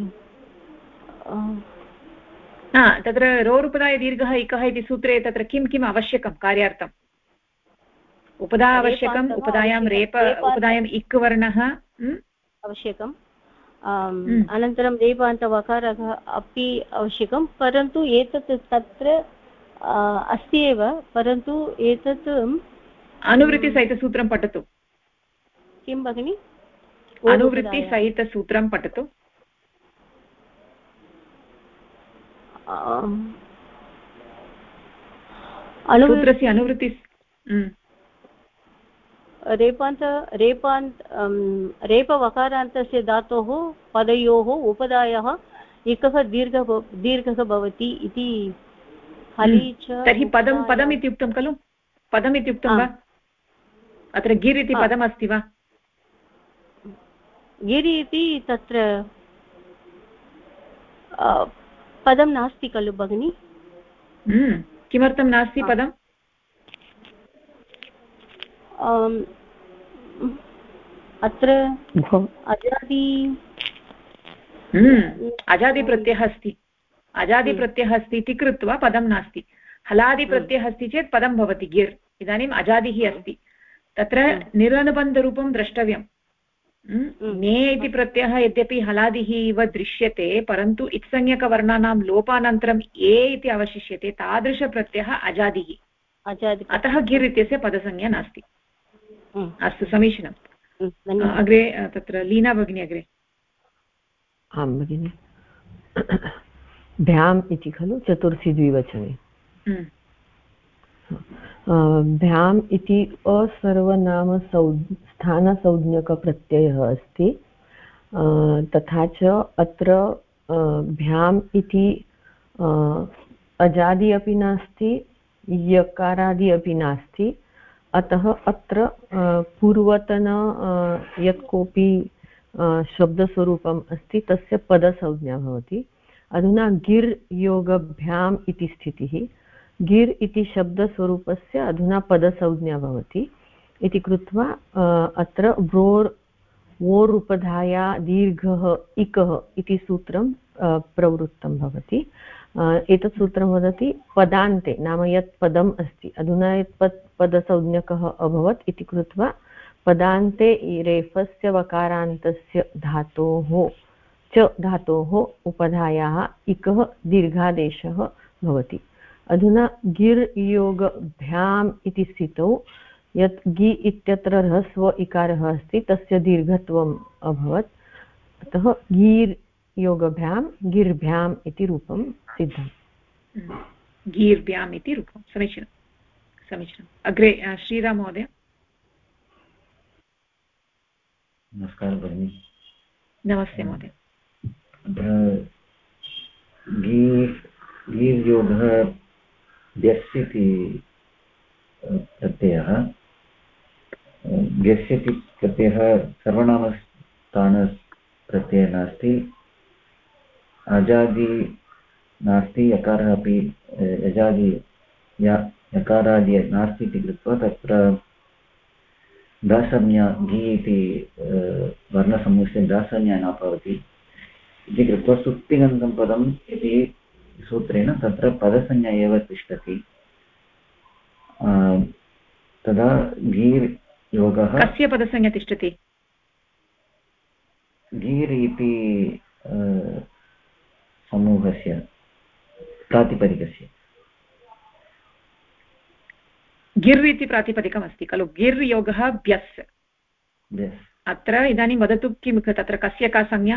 तत्र रोरुपदाय दीर्घः इकः इति सूत्रे तत्र किं किम् आवश्यकं कार्यार्थम्? उपधा आवश्यकम्, उपधायां उपधायाम् इक् वर्णः आवश्यकम्, अनन्तरं रेपान्तवकारः अपि आवश्यकं। परन्तु एतत् तत्र अस्ति एव, परन्तु एतत् अनुवृत्तिसहितसूत्रं पठतु। किं भगिनि? अनुवृत्तिसहितसूत्रं पठतु। सूत्रस्य अनुवृत्ति रेपवकारान्तस्य धातोः पदयोः उपधायः एकः दीर्घः भवति इति हलि च। तर्हि पदम् इति उक्तं खलु, पदम् इति उक्तं वा? अत्र गिर् इति पदमस्ति वा? गिरि इति तत्र पदं नास्ति खलु भगिनि? किमर्थं नास्ति पदम्? अत्र अजादिप्रत्ययः अस्ति, अजादिप्रत्ययः अस्ति इति कृत्वा पदं नास्ति। हलादिप्रत्ययः अस्ति चेत् पदं भवति गिर्। इदानीम् अजादिः अस्ति, तत्र निरनुबन्धरूपं द्रष्टव्यं। ने इति प्रत्ययः यद्यपि हलादिः इव दृश्यते, परन्तु इत्संज्ञकवर्णानां लोपानन्तरम् ए इति अवशिष्यते, तादृशप्रत्ययः अजादिः, अतः गिर् इत्यस्य पदसंज्ञा नास्ति। अस्तु, समीचीनम्। अग्रे तत्र लीना भगिनी अग्रे। आं भगिनि, भ्याम् इति खलु चतुर्थी द्विवचने। भ्याम् इति असर्वनाम स्थानसंज्ञकप्रत्ययः अस्ति। तथा च अत्र भ्याम् इति अजादि अपि नास्ति, यकारादि अपि नास्ति। अतः अत्र पूर्वतन यत् कोऽपि शब्दस्वरूपम् अस्ति तस्य पदसंज्ञा भवति। अधुना गिर् योगभ्याम् इति स्थितिः। गिर् इति शब्दस्वरूपस्य अधुना पदसंज्ञा भवति इति कृत्वा अत्र वोर् उपधाया दीर्घः इकः इति सूत्रं प्रवृत्तं भवति। एतत् सूत्रं वदति पदान्ते, नाम यत् पदम् अस्ति अधुना यत् पदसंज्ञकः अभवत् इति कृत्वा पदान्ते रेफस्य वकारान्तस्य धातोः उपधायाः इकः दीर्घादेशः भवति। अधुना गिर् योगभ्याम् इति स्थितौ यत् गि इत्यत्र ह्रस्व इकारः अस्ति तस्य दीर्घत्वम् अभवत्, अतः गीर् योगभ्यां गिर्भ्याम् इति रूपं सिद्धम्। गीर्भ्याम् इति रूपं। समीचीनम्। अग्रे श्रीराम महोदय। नमस्कारः भगिनि। नमस्ते महोदय। गीर्योगः व्यस् इति प्रत्ययः। व्यस् इति प्रत्ययः सर्वनामस्थानप्रत्ययः नास्ति, अजादि नास्ति, यकारः अपि यजादि यकारादि नास्ति इति कृत्वा तत्र दासंज्ञा घी इति वर्णसमूहस्य दासंज्ञा न भवति इति कृत्वा सुप्तिगन्तं पदम् इति सूत्रेण तत्र पदसंज्ञा एव तिष्ठति। तदा गीर् योगः कस्य पदसंज्ञा तिष्ठति? गीर् इति समूहस्य प्रातिपदिकस्य। गिर् इति प्रातिपदिकमस्ति खलु, गिर् योगः व्यस्। अत्र इदानीं वदतु किं तत्र कस्य का संज्ञा?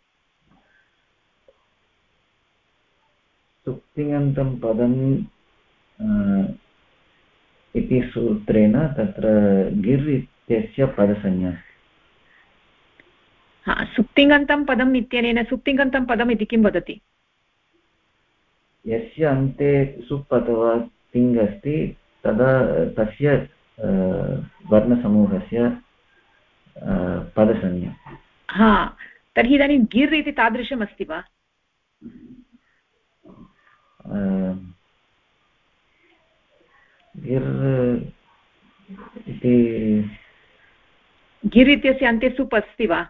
सुप्तिङन्तं पदम् इति सूत्रेण तत्र गिर् इत्यस्य पदसंज्ञा। सुप्तिङन्तं पदम् इत्यनेन सुप्तिङन्तं पदम् इति किं वदति? यस्य अन्ते सुप् अथवा तिङ् अस्ति तदा तस्य वर्णसमूहस्य पदसंज्ञा। तर्हि इदानीं गिर् इति तादृशमस्ति वा? गिर् इत्यस्य अन्ते सुप् अस्ति वा?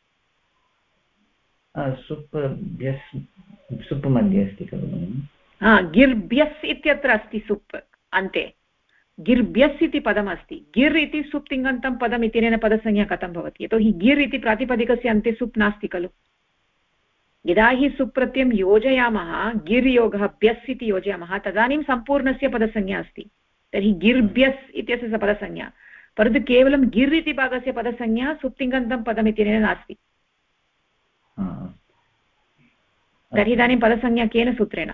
सुप् मध्ये अस्ति खलु। गिर्भ्यस् इत्यत्र अस्ति सुप् अन्ते, गिर्भ्यस् इति पदमस्ति। गिर् इति सुप् तिङन्तं पदम् इत्यनेन पदसंज्ञा कथं भवति? यतोहि गिर् इति प्रातिपदिकस्य अन्ते सुप् नास्ति खलु। यदा हि सुप् प्रत्ययं योजयामः, गिर् योगः भ्यस् इति योजयामः, तदानीं सम्पूर्णस्य पदसंज्ञा अस्ति। तर्हि गिर्भ्यस् इत्यस्य पदसंज्ञा, परन्तु केवलं गिर् इति भागस्य पदसंज्ञा सुप् तिङन्तं पदम् इत्यनेन नास्ति। तर्हि इदानीं पदसंज्ञा केन सूत्रेण?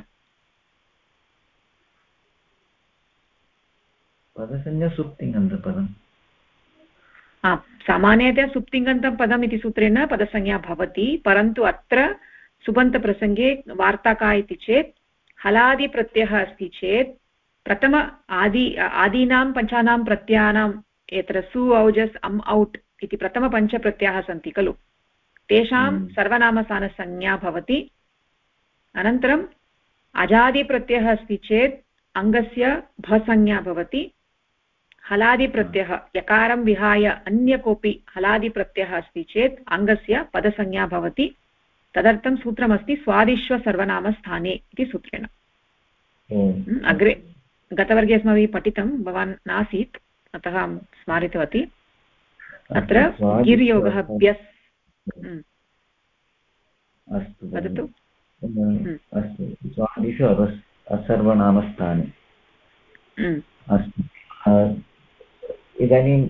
पदसंज्ञा सुप्तिङन्तपदम्। सामान्यतया सुप्तिङन्तं पदम् इति सूत्रेण पदसंज्ञा भवति, परन्तु अत्र सुबन्तप्रसङ्गे वार्ता का इति चेत् हलादिप्रत्ययः अस्ति चेत् प्रथम आदीनां पञ्चानां प्रत्ययानां यत्र सु औजस् अम् औट् इति प्रथमपञ्चप्रत्ययाः सन्ति खलु, तेषां सर्वनामस्थानसंज्ञा भवति। अनन्तरम् अजादिप्रत्ययः अस्ति चेत् अङ्गस्य भसंज्ञा भवति। हलादिप्रत्ययः यकारं विहाय अन्य कोऽपि हलादिप्रत्ययः अस्ति चेत् अङ्गस्य पदसंज्ञा भवति। तदर्थं सूत्रमस्ति स्वादिश्वसर्वनामस्थाने इति सूत्रेण। अग्रे गतवर्गे अस्माभिः पठितं, भवान् नासीत् अतः अहं स्मारितवती। अत्र गिर्योगः भ्यस्। वदतु। अस्तु, स्वादिषु सर्वनामस्थाने। अस्तु, इदानीं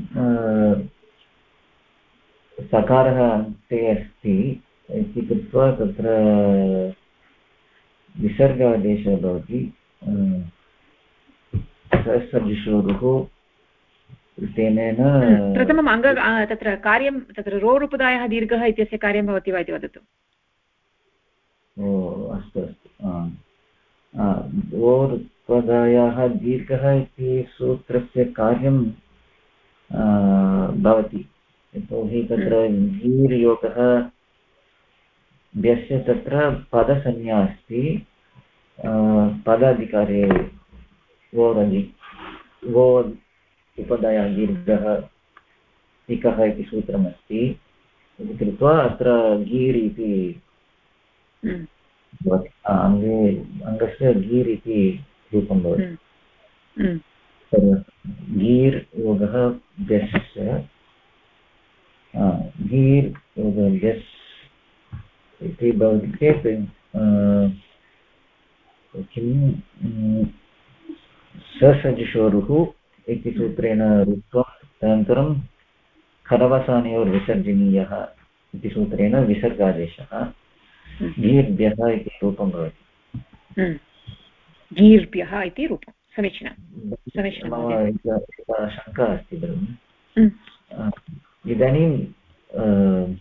सकारः अन्ते अस्ति इति कृत्वा तत्र विसर्गादेशः भवति। ससर्जिषोरुः तेनेन प्रथमम् अङ्ग तत्र कार्यं तत्र रोरुपदायः दीर्घः इत्यस्य कार्यं भवति वा इति वदतु। अस्तु अस्तु, रोरुपदायाः दीर्घः इति सूत्रस्य कार्यं भवति, यतोहि तत्र गीर्योगः व्यस्य तत्र पदसंज्ञा अस्ति। पदाधिकारे वो उपदायः दीर्घः इकः इति सूत्रमस्ति इति कृत्वा अत्र गीर् इति भवति। अङ्गस्य गीर् इति रूपं भवति। गीर् योगः व्यस्य गीर् योगः व्यस् इति भवति चेत् किं ससजिषोरुः इति सूत्रेण रूपं, तदनन्तरं खरवसानयोर्विसर्जनीयः इति सूत्रेण विसर्गादेशः गीर्भ्यः इति रूपं भवति। गीर्भ्यः इति रूपं। समीचीनं समीचीनं। मम एका शङ्का अस्ति भगिनि। इदानीं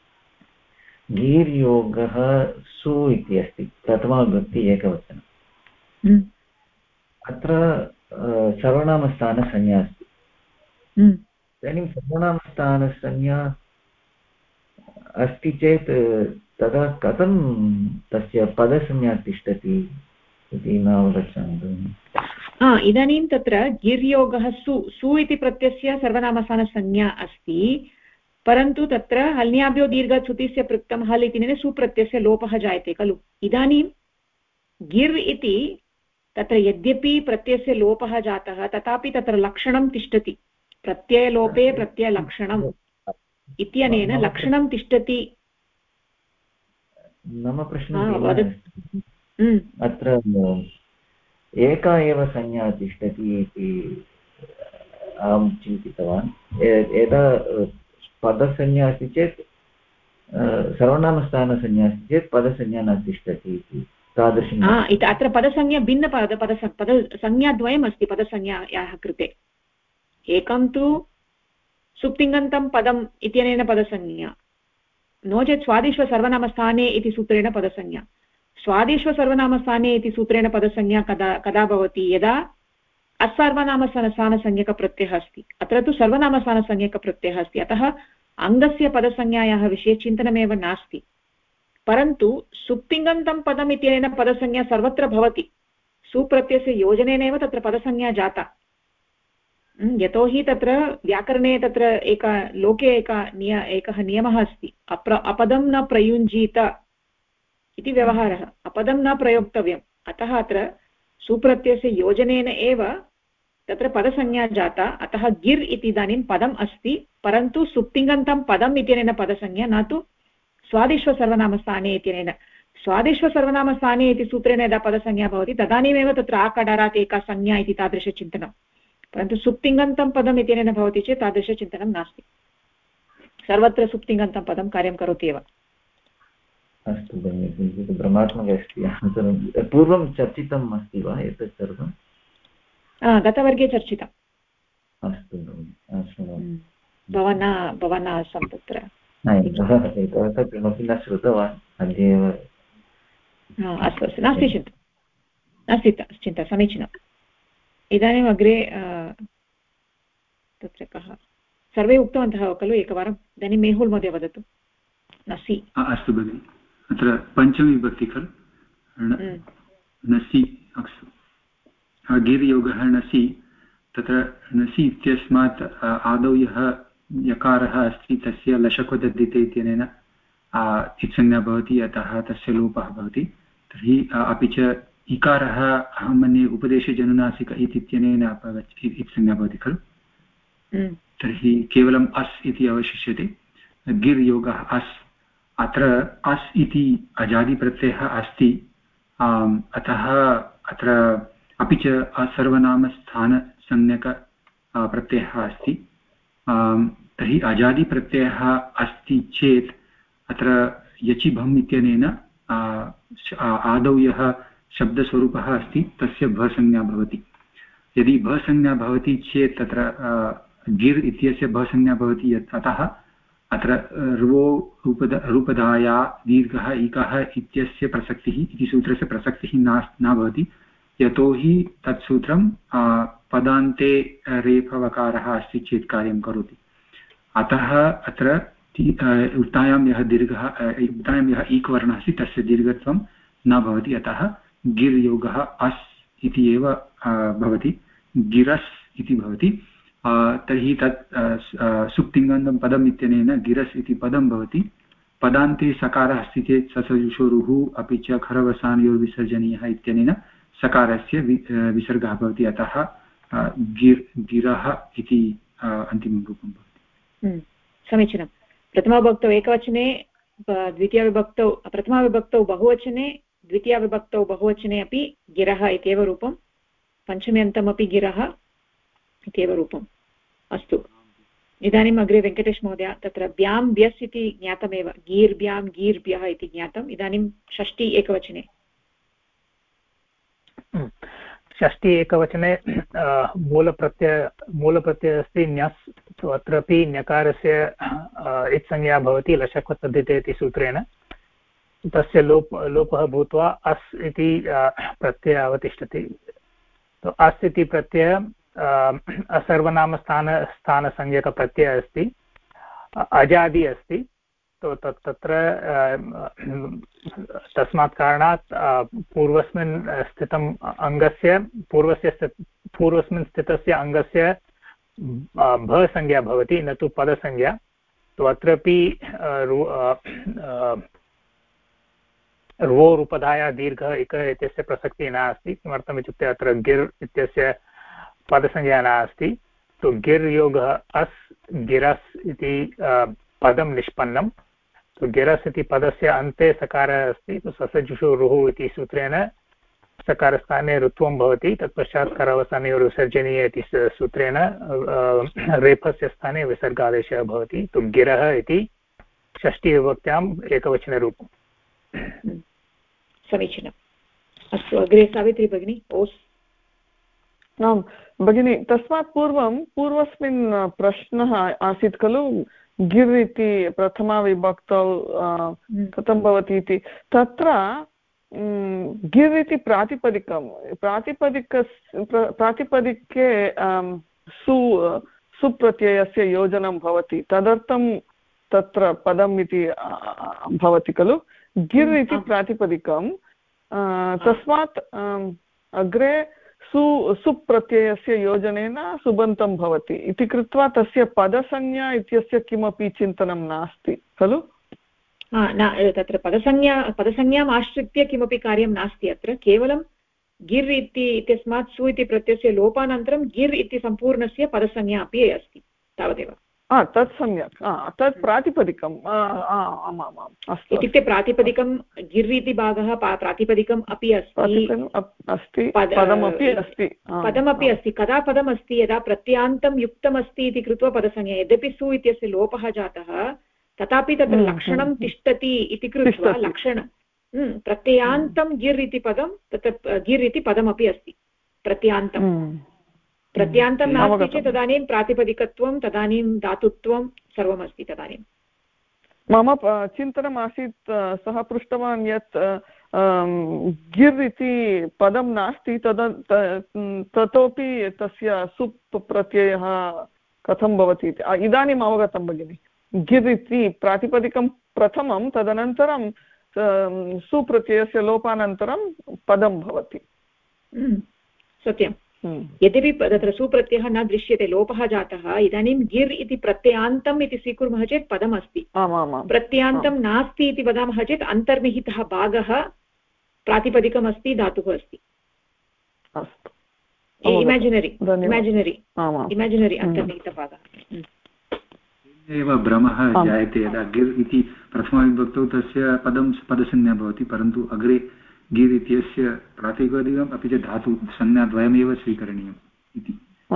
गीर्योगः सु इति अस्ति, प्रथमाविभक्ति एकवचनम्। अत्र सर्वनामस्थानसंज्ञा अस्ति। इदानीं सर्वनामस्थानसंज्ञा अस्ति चेत् तदा कथं तस्य पदसंज्ञा तिष्ठति इति न अवगच्छामि। इदानीं तत्र गिर्योगः सु इति प्रत्ययस्य सर्वनामस्थानसंज्ञा अस्ति, परन्तु तत्र हल्न्याभ्यो दीर्घच्छुतिस्य पृक्तं हल् इति सुप्रत्ययस्य लोपः जायते खलु। इदानीं गिर् इति तत्र यद्यपि प्रत्ययस्य लोपः जातः तथापि तत्र लक्षणं तिष्ठति। प्रत्ययलोपे प्रत्ययलक्षणम् इत्यनेन लक्षणं तिष्ठति। मम प्रश्नः अत्र एका एव संज्ञा तिष्ठति इति अहं चिन्तितवान्। यदा पदसंज्ञा अस्ति चेत् सर्वनामस्थानसंज्ञा अस्ति चेत् पदसंज्ञा न तिष्ठति इति तादृशम्। अत्र पदसंज्ञा पदसंज्ञाद्वयमस्ति पदसंज्ञायाः कृते। एकं तु सुप्तिङन्तं पदम् इत्यनेन पदसंज्ञा, नो चेत् स्वादिश्वसर्वनामस्थाने इति सूत्रेण पदसंज्ञा। स्वादिश्वसर्वनामस्थाने इति सूत्रेण पदसंज्ञा कदा भवति? यदा असर्वनामस्थानसंज्ञकप्रत्ययः अस्ति। अत्र तु सर्वनामस्थानसंज्ञकप्रत्ययः अस्ति, अतः अङ्गस्य पदसंज्ञायाः विषये चिन्तनमेव नास्ति। परन्तु सुप्तिङन्तं पदम् इत्यनेन पदसंज्ञा सर्वत्र भवति। सुप्रत्ययस्य योजनेनैव तत्र पदसंज्ञा जाता। यतोहि तत्र व्याकरणे तत्र लोके एकः नियमः अस्ति, अपदं न प्रयुञ्जीत इति व्यवहारः। अपदं न प्रयोक्तव्यम्। अतः अत्र सुप्रत्ययस्य योजनेन एव तत्र पदसंज्ञा जाता। अतः गिर् इति इदानीं पदम् अस्ति, परन्तु सुप्तिङन्तं पदम् इत्यनेन पदसंज्ञा, न तु स्वादिश्वसर्वनामस्थाने इत्यनेन। स्वादिश्वसर्वनामस्थाने इति सूत्रेण यदा पदसंज्ञा भवति तदानीमेव तत्र आकडारात् एका संज्ञा इति तादृशचिन्तनं। परन्तु सुप्तिङन्तं पदम् इत्यनेन भवति चेत् तादृशचिन्तनं नास्ति। सर्वत्र सुप्तिङन्तं पदं कार्यं करोति एव। अस्तु भगिनि, किञ्चित् भ्रमात्मकम् अस्ति। पूर्वं चर्चितम् अस्ति वा एतत् सर्वं? गतवर्गे चर्चितम्। अस्तु भगिनि, शृणोमि। भवान् आसं तत्र एकः किमपि न श्रुतवान् अद्य एव। अस्तु अस्तु, नास्ति चिन्ता, नास्ति चिन्ता, समीचीनम्। इदानीम् अग्रे तत्र कः सर्वे उक्तवन्तः खलु एकवारम्? इदानीं मेहुल् महोदय वदतु। नसि। अस्तु भगिनि, अत्र पञ्चमी विभक्ति खलु, नसि। अस्तु, गिर्योगः नसि। तत्र नसि इत्यस्मात् आदौ यः यकारः अस्ति तस्य लशक्वदद्धिते इत्यनेन इत्संज्ञा भवति, अतः तस्य लोपः भवति। तर्हि अपि च इकारः अहं मन्ये उपदेशे जनुनासिक इत्यनेन इत्संज्ञा भवति खलु। तर्हि केवलम् अस् इति अवशिष्यते। गिर्योगः अस्। अत्र अस् इति अजादिप्रत्ययः अस्ति, अतः अत्र अपि च असर्वनामस्थानसंज्ञक प्रत्ययः अस्ति। तर्हि अजादिप्रत्ययः अस्ति चेत् अत्र यचिभम् इत्यनेन आदौ यः शब्दस्वरूपः अस्ति तस्य भसंज्ञा भवति। यदि भसंज्ञा भवति चेत् तत्र गिर् इत्यस्य भसंज्ञा भवति, अतः अत्र र्वो रूपधाया दीर्घः इकः इत्यस्य प्रसक्तिः इति सूत्रस्य प्रसक्तिः न भवति, यतोहि तत्सूत्रं पदान्ते रेफवकारः अस्ति चेत् कार्यं करोति। अतः अत्र उत्तायां यः दीर्घः उत्तायां यः ईक् वर्णः अस्ति तस्य दीर्घत्वं न भवति, अतः गिर्योगः अस् इति एव भवति, गिरस् इति भवति। तर्हि तत् सुप्तिङ्गन्तं पदम् इत्यनेन गिरस् इति पदं भवति। पदान्ते सकारः अस्ति चेत् ससजुषोरुः अपि च खरवसानयोर्विसर्जनीयः इत्यनेन सकारस्य विसर्गः भवति, अतः गिरः इति अन्तिमं रूपं भवति। समीचीनं। प्रथमाविभक्तौ एकवचने, द्वितीयाविभक्तौ प्रथमाविभक्तौ बहुवचने, द्वितीयाविभक्तौ बहुवचने अपि गिरः इत्येव रूपं, पञ्चमे अन्तमपि गिरः इत्येव रूपम्। अस्तु, इदानीम् अग्रे वेङ्कटेश महोदय, तत्र व्यां व्यस् इति ज्ञातमेव, गीर्भ्यां गीर्भ्यः इति ज्ञातम्। इदानीं षष्ठी एकवचने। षष्ठी एकवचने मूलप्रत्ययः अस्ति न्यस्, अत्रापि ञकारस्य इत्संज्ञा भवति लशक्वतद्धिते इति सूत्रेण। तस्य लोपः भूत्वा अस् इति प्रत्ययः अवतिष्ठति। अस् इति प्रत्ययः असर्वनामस्थानसंज्ञकप्रत्ययः अस्ति, अजादि अस्ति। तत्र तस्मात् कारणात् पूर्वस्मिन् स्थितम् अङ्गस्य पूर्वस्मिन् स्थितस्य अङ्गस्य भसंज्ञा भवति, न तु पदसंज्ञा। तो अत्रापि र्वो रूपधाया दीर्घ इक इत्यस्य प्रसक्तिः नास्ति। किमर्थम् इत्युक्ते अत्र गिर् इत्यस्य पदसंज्ञा नास्ति। तो गिर् योगः अस् गिरस् इति पदं निष्पन्नं। तो गिरस् इति पदस्य अन्ते सकारः अस्ति, तो ससजुषुरुः इति सूत्रेण सकारस्थाने ऋत्वं भवति, तत्पश्चात् करवसानयोर्विसर्जनीय इति सूत्रेण रेफस्य स्थाने विसर्गादेशः भवति। तो गिरः इति षष्ठीविभक्त्याम् एकवचनरूपम्। समीचीनम्। अस्तु, अग्रे सावित्री भगिनी। ओस्। आं भगिनि, तस्मात् पूर्वस्मिन् प्रश्नः आसीत् खलु, गिर् इति प्रथमाविभक्तौ कथं भवति इति। तत्र गिर् इति प्रातिपदिके सुप्रत्ययस्य योजनं भवति, तदर्थं तत्र पदम् इति भवति खलु। गिर् इति प्रातिपदिकं, तस्मात् अग्रे सुप्रत्ययस्य योजनेन सुबन्तं भवति इति कृत्वा तस्य पदसंज्ञा इत्यस्य किमपि चिन्तनं नास्ति खलु। तत्र पदसंज्ञाम् आश्रित्य किमपि कार्यं नास्ति। अत्र केवलं गिर् इत्यस्मात् सु इति प्रत्ययस्य लोपानन्तरं गिर् इति सम्पूर्णस्य पदसंज्ञा अपि अस्ति, तावदेव। तत् सम्यक्, तत् प्रातिपदिकम्। अस्तु, इत्युक्ते प्रातिपदिकं गिर् इति भागः प्रातिपदिकम् अपि अस्ति, पदमपि अस्ति। कदा पदम् अस्ति? यदा प्रत्यान्तं युक्तमस्ति इति कृत्वा पदसंज्ञा। यद्यपि सु इत्यस्य लोपः जातः, तथापि तत्र लक्षणं तिष्ठति इति कृत्वा प्रत्ययान्तं गिर् इति पदं, तत्र गिर् इति पदमपि अस्ति प्रत्यान्तम्। प्रत्यान्तं नास्ति चेत् तदानीं प्रातिपदिकत्वं तदानीं धातुत्वं सर्वमस्ति तदानीं मम चिन्तनम् आसीत् सः पृष्टवान् यत् गिर् इति पदं नास्ति ततोपि तस्य सुप् प्रत्ययः कथं भवति इति इदानीम् अवगतं भगिनि गिर् इति प्रातिपदिकं प्रथमं तदनन्तरं सुप्रत्ययस्य लोपानन्तरं पदं भवति सत्यं यद्यपि तत्र सुप्रत्ययः न दृश्यते लोपः जातः इदानीं गिर् इति प्रत्ययान्तम् इति स्वीकुर्मः चेत् पदमस्ति प्रत्ययान्तं नास्ति इति वदामः चेत् अन्तर्निहितः भागः प्रातिपदिकमस्ति धातुः अस्ति इमेजिनरी अन्तर्निहितभागः एव भ्रमः जायते यदा गिर् इति प्रथमविभक्तौ तस्य पदसंज्ञा भवति परन्तु अग्रे गिर् इत्यस्य प्रातिपदिकम् अपि च धातु संज्ञाद्वयमेव स्वीकरणीयम् इति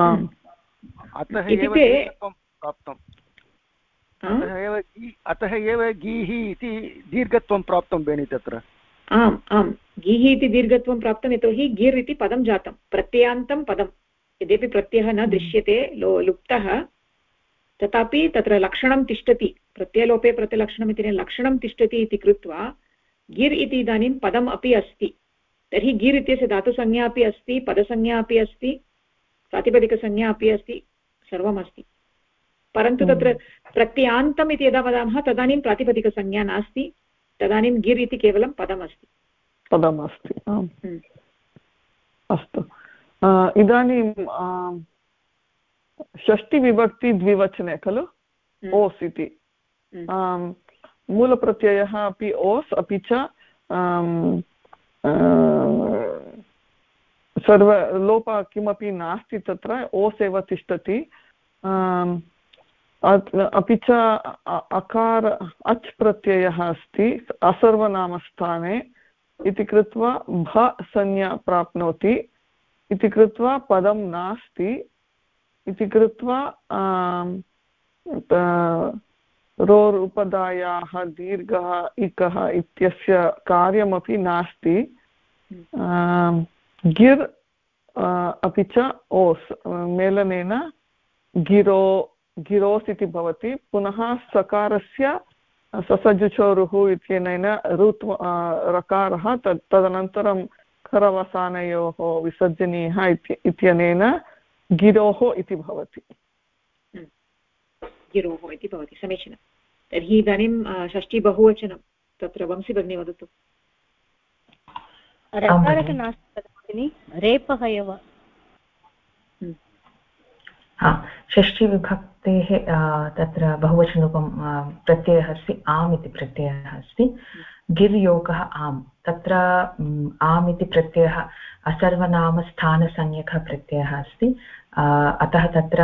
अतः एव गीः इति दीर्घत्वं प्राप्तं बेनि तत्र आम् आम् गीः इति दीर्घत्वं प्राप्तं यतोहि गिर् इति पदं जातं प्रत्ययान्तं पदं यद्यपि प्रत्ययः न दृश्यते लुप्तः तथापि तत्र लक्षणं तिष्ठति प्रत्ययलोपे प्रत्ययलक्षणम् इति लक्षणं तिष्ठति इति कृत्वा गिर् इति इदानीं पदम् अपि अस्ति तर्हि गिर् इत्यस्य धातुसंज्ञा अपि अस्ति पदसंज्ञा अपि अस्ति प्रातिपदिकसंज्ञा अपि अस्ति सर्वमस्ति परन्तु तत्र प्रत्ययान्तम् इति यदा वदामः तदानीं प्रातिपदिकसंज्ञा नास्ति तदानीं गिर् इति केवलं पदमस्ति अस्तु इदानीं षष्टिविभक्ति द्विवचने खलु ओस् इति मूलप्रत्ययः अपि ओस् अपि च सर्वलोपः किमपि नास्ति तत्र ओस् एव तिष्ठति अपि च अकार अच् प्रत्ययः अस्ति असर्वनामस्थाने इति कृत्वा भ संज्ञा प्राप्नोति इति कृत्वा पदं नास्ति इति कृत्वा रोर् उपधायाः दीर्घः इकः इत्यस्य कार्यमपि नास्ति गिर् अपि च ओस् मेलनेन गिरोस् इति भवति पुनः सकारस्य ससजुचोरुः इत्यनेन ऋत् रकारः तदनन्तरं खरवसानयोः विसर्जनीयः इत्यनेन गिरोः इति भवति गिरोः इति भवति समीचीनं तर्हि इदानीं षष्ठी बहुवचनं तत्र वंशी भगिनी वदतु रकारः नास्ति रेपः एव षष्ठीविभक्तेः तत्र बहुवचनरूपं प्रत्ययः अस्ति आम् इति प्रत्ययः अस्ति गिर्योगः आम् तत्र आम् इति प्रत्ययः असर्वनामस्थानसंज्ञकः प्रत्ययः अस्ति अतः तत्र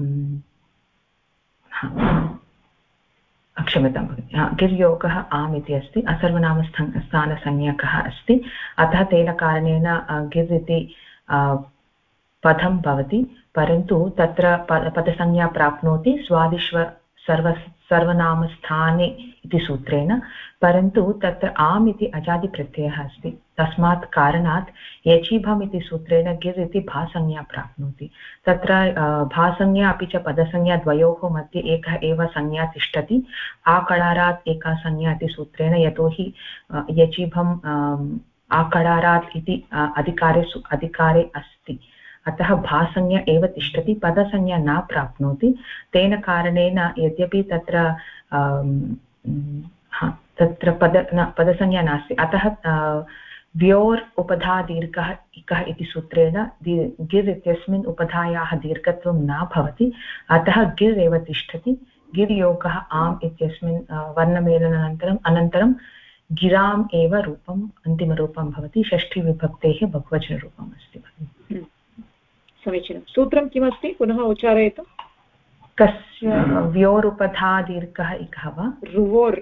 क्षम्यतां भगिनि गिर्योगः आम् इति अस्ति असर्वनामस्थानसंज्ञकः अस्ति अतः तेन कारणेन गिर् इति पदं भवति परन्तु तत्र पदसंज्ञा प्राप्नोति स्वादिष्व सर्वनामस्थाने इति सूत्रेण परन्तु तत्र आम् इति अजादिप्रत्ययः अस्ति तस्मात् कारणात् यचीभम् इति सूत्रेण गिर् इति भासंज्ञा प्राप्नोति तत्र भासंज्ञा अपि च पदसंज्ञा द्वयोः मध्ये एकः एव संज्ञा तिष्ठति आकडारात् एका संज्ञा इति सूत्रेण यतोहि यचीभम् आकडारात् इति अधिकारे अस्ति अतः भासंज्ञा एव तिष्ठति पदसंज्ञा न प्राप्नोति तेन कारणेन यद्यपि तत्र पदसंज्ञा नास्ति अतः व्योर् उपधा दीर्घः इकः इति सूत्रेण गिर् इत्यस्मिन् उपधायाः दीर्घत्वं न भवति अतः गिर् एव तिष्ठति गिर् योगः आम् इत्यस्मिन् वर्णमेलनानन्तरम् अनन्तरं गिराम् एव रूपम् अन्तिमरूपं भवति षष्ठीविभक्तेः बहुवचनरूपम् अस्ति समीचीनं सूत्रं किमस्ति पुनः उच्चारयतु कस्य व्योरुपधा दीर्घः इकः वा रुवोर्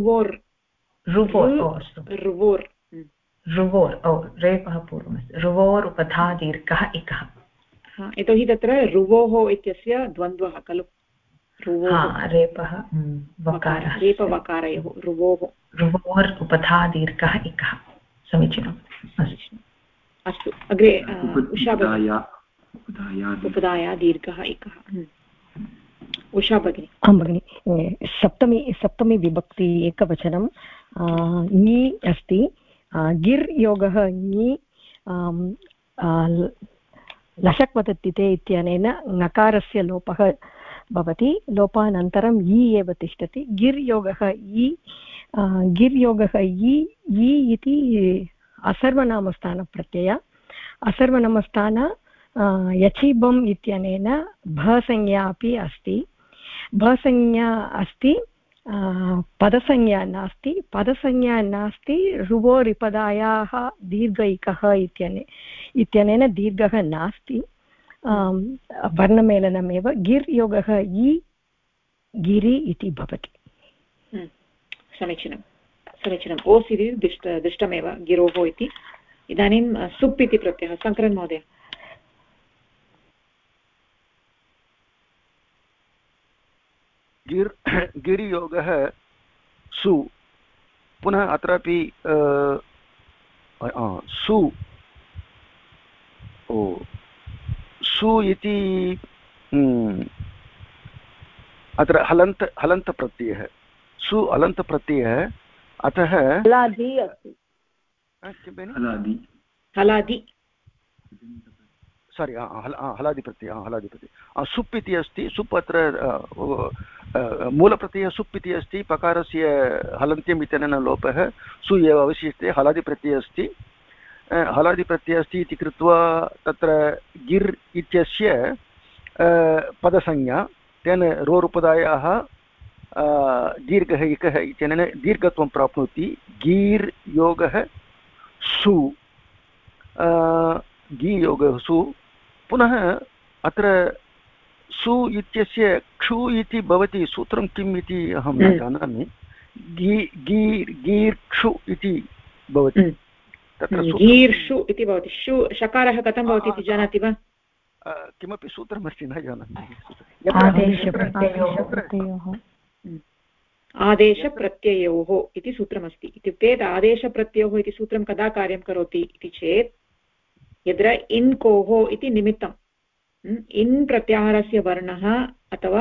रेपः पूर्वमस्ति रुवोर् उपधा दीर्घः इकः यतोहि तत्र रुवोः इत्यस्य द्वन्द्वः खलु रेपः वकारः रेपवकारयोः रुवोर् उपधा दीर्घः इकः समीचीनम् अस्तु अग्रे उषा उपधाया दीर्घः एकः। उषा भगिनी। आं भगिनि, सप्तमी विभक्ति एकवचनं ङि अस्ति। गिर् योगः ङि लशक् वदतिते इत्यनेन ङकारस्य लोपः भवति। लोपानन्तरम् इ एव तिष्ठति। गिर् योगः इ इति असर्वनामस्थानप्रत्यय। असर्वनामस्थान यचिबम् इत्यनेन भसंज्ञा अपि अस्ति। भसंज्ञा अस्ति, पदसंज्ञा नास्ति। पदसंज्ञा नास्ति, रुवोरिपदायाः दीर्घैकः इत्यनेन दीर्घः नास्ति। वर्णमेलनमेव। गिर् योगः इ गिरि इति भवति। समीचीनं समीचीनम्। ओस् इति दृष्टमेव गिरोः इति। इदानीं सुप् इति प्रत्ययः। शङ्करन् महोदय। गिरियोगः सु। पुनः अत्रापि सु इति अत्र हलन्तप्रत्ययः। सु हलन्तप्रत्ययः। अतः हलादि अस्ति। हलादि सारी हलादिप्रत्ययः। हलादिप्रत्ययः सुप् इति अस्ति। सुप् अत्र मूलप्रत्ययः सुप् इति अस्ति। पकारस्य हलन्त्यम् इत्यनेन लोपः सु एव अवशिष्यते। हलादिप्रत्ययः अस्ति। हलादिप्रत्ययः अस्ति इति कृत्वा तत्र गिर् इत्यस्य पदसंज्ञा। तेन रोरुपदायाः दीर्घः इकः इत्यनेन दीर्घत्वं प्राप्नोति। गीर् योगः सु। गी योगः सु। पुनः अत्र सु इत्यस्य क्षु इति भवति। सूत्रं किम् इति अहं न जानामि। गीर्क्षु इति भवति। तत्र गीर्षु इति भवति। शु शकारः कथं भवति इति जानाति वा? किमपि सूत्रमस्ति, न जानामि। आदेशप्रत्ययोः इति सूत्रमस्ति। इत्युक्ते आदेशप्रत्ययोः इति सूत्रं कदा कार्यं करोति इति चेत् यत्र इन् कोः इति निमित्तं इन् प्रत्याहारस्य वर्णः अथवा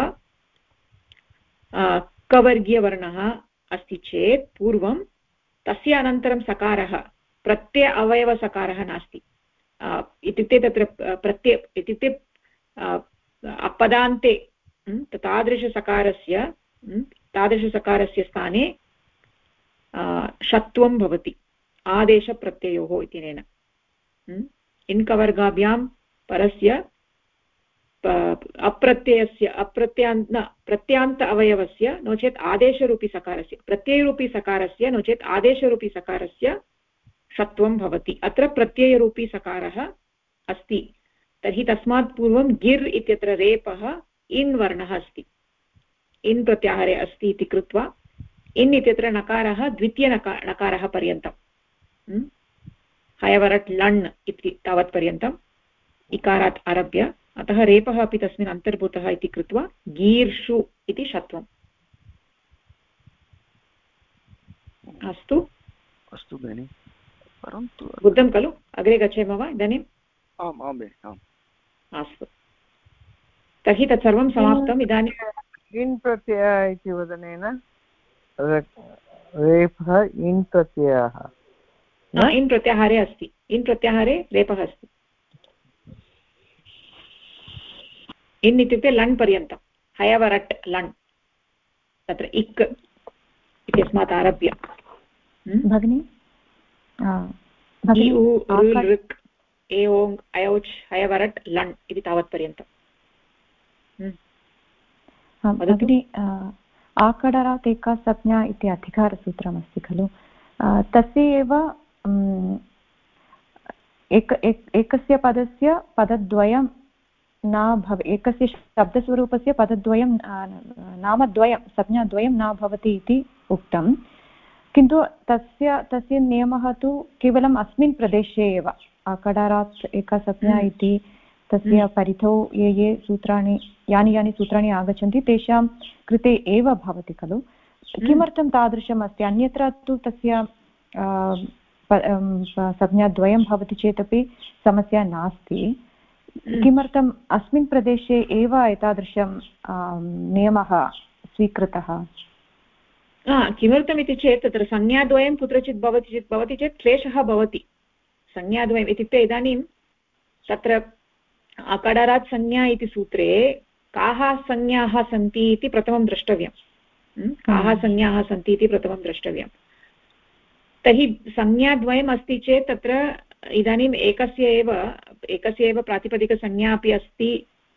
कवर्गीयवर्णः अस्ति चेत् पूर्वं तस्य अनन्तरं सकारः प्रत्यय अवयवसकारः नास्ति। इत्युक्ते तत्र प्रत्यय इत्युक्ते अपदान्ते तादृशसकारस्य स्थाने षत्वं भवति आदेशप्रत्ययोः इत्यनेन। इन्कवर्गाभ्यां परस्य प्रत्यांत अवयवस्य नो चेत् आदेशरूपी सकारस्य प्रत्ययरूपी सकारस्य नो चेत् आदेशरूपी सकारस्य षत्वं भवति। अत्र प्रत्ययरूपी सकारः अस्ति। तर्हि तस्मात् पूर्वं गिर् इत्यत्र रेपः इन् वर्णः अस्ति। इन् प्रत्याहारे अस्ति इति कृत्वा इन् इत्यत्र नकारः द्वितीयनकारः पर्यन्तं हयवरट् लण् इति तावत्पर्यन्तम् इकारात् आरभ्य। अतः रेपः अपि तस्मिन् अन्तर्भूतः इति कृत्वा गीर्षु इति षत्वम्। अस्तु भगिनि, परन्तु बुद्धं खलु? अग्रे गच्छेम वा इदानीम्? आम् आम् भगिनि, आम्। अस्तु, तर्हि तत्सर्वं समाप्तम्। इदानीम् इन् प्रत्ययः इति वदनेन रेफः इन् प्रत्ययः इन् प्रत्याहारे अस्ति। इन् प्रत्याहारे रेपः अस्ति। इन् इत्युक्ते लण् पर्यन्तं हयवरट् लण् तत्र इक् इत्यस्मात् आरभ्य भगिनि ऋक् एओङ् अयोच् हयवरट् लण् इति तावत्पर्यन्तम्। भगिनि आकडारात् एका संज्ञा इति अधिकारसूत्रमस्ति खलु, तस्य एव एकस्य पदस्य पदद्वयं न भव एकस्य शब्दस्वरूपस्य पदद्वयं नामद्वयं संज्ञाद्वयं न भवति इति उक्तं, किन्तु तस्य नियमः तु केवलम् अस्मिन् प्रदेशे एव। आकडारात् एका संज्ञा इति तस्य परिधौ ये सूत्राणि यानि सूत्राणि आगच्छन्ति तेषां कृते एव भवति खलु। किमर्थं तादृशम् अस्ति? अन्यत्र तु तस्य संज्ञाद्वयं भवति चेदपि समस्या नास्ति, किमर्थम् अस्मिन् प्रदेशे एव एतादृशं नियमः स्वीकृतः? किमर्थमिति चेत् तत्र संज्ञाद्वयं कुत्रचित् भवति चेत् क्लेशः भवति। संज्ञाद्वयम् इत्युक्ते इदानीं तत्र अकडारात् संज्ञा इति सूत्रे काः संज्ञाः सन्ति इति प्रथमं द्रष्टव्यं। काः संज्ञाः सन्ति इति प्रथमं द्रष्टव्यं। तर्हि संज्ञाद्वयम् अस्ति चेत् तत्र इदानीम् एकस्य एव प्रातिपदिकसंज्ञा अपि अस्ति,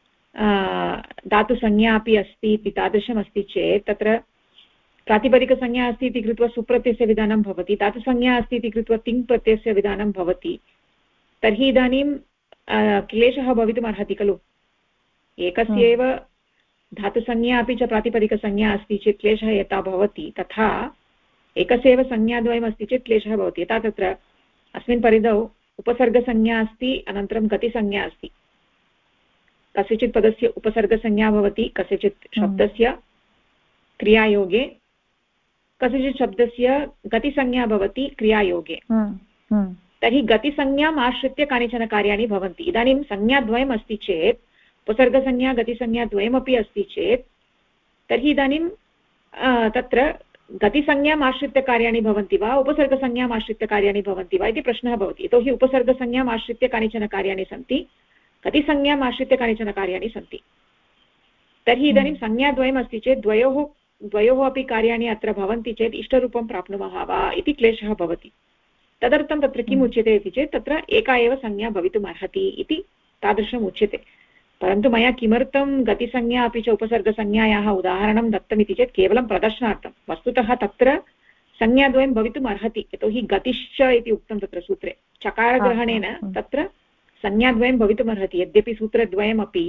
धातुसंज्ञा अपि अस्ति इति तादृशम् अस्ति चेत् तत्र प्रातिपदिकसंज्ञा अस्ति इति कृत्वा सुप्रत्ययस्य विधानं भवति, धातुसंज्ञा अस्ति इति कृत्वा तिङ् प्रत्ययस्य विधानं भवति। तर्हि इदानीं क्लेशः भवितुम् अर्हति खलु। एकस्य एव धातुसंज्ञा अपि च प्रातिपदिकसंज्ञा अस्ति चेत् क्लेशः यथा भवति तथा एकस्य एव संज्ञाद्वयम् अस्ति चेत् क्लेशः भवति। यथा तत्र अस्मिन् परिधौ उपसर्गसंज्ञा अस्ति, अनन्तरं गतिसंज्ञा अस्ति। कस्यचित् पदस्य उपसर्गसंज्ञा भवति कस्यचित् शब्दस्य क्रियायोगे, कस्यचित् शब्दस्य गतिसंज्ञा भवति क्रियायोगे। तर्हि गतिसंज्ञाम् आश्रित्य कानिचन कार्याणि भवन्ति। इदानीं संज्ञाद्वयम् अस्ति चेत्, उपसर्गसंज्ञा गतिसंज्ञाद्वयमपि अस्ति चेत्, तर्हि इदानीं तत्र गतिसंज्ञाम् आश्रित्य कार्याणि भवन्ति वा उपसर्गसंज्ञाम् आश्रित्य कार्याणि भवन्ति वा इति प्रश्नः भवति। यतोहि उपसर्गसंज्ञाम् आश्रित्य कानिचन कार्याणि सन्ति, गतिसंज्ञाम् आश्रित्य कानिचन कार्याणि सन्ति। तर्हि इदानीं संज्ञाद्वयम् अस्ति चेत् द्वयोः अपि कार्याणि अत्र भवन्ति चेत् इष्टरूपं प्राप्नुमः वा इति क्लेशः भवति। तदर्थं तत्र किम् उच्यते इति चेत् तत्र एका एव संज्ञा भवितुम् अर्हति इति तादृशम् उच्यते। परन्तु मया किमर्थं गतिसंज्ञा अपि च उपसर्गसंज्ञायाः उदाहरणं दत्तमिति चेत् केवलं प्रदर्शनार्थं। वस्तुतः तत्र संज्ञाद्वयं भवितुम् अर्हति, यतोहि गतिश्च इति उक्तं तत्र सूत्रे। चकारग्रहणेन तत्र संज्ञाद्वयं भवितुम् अर्हति। यद्यपि सूत्रद्वयमपि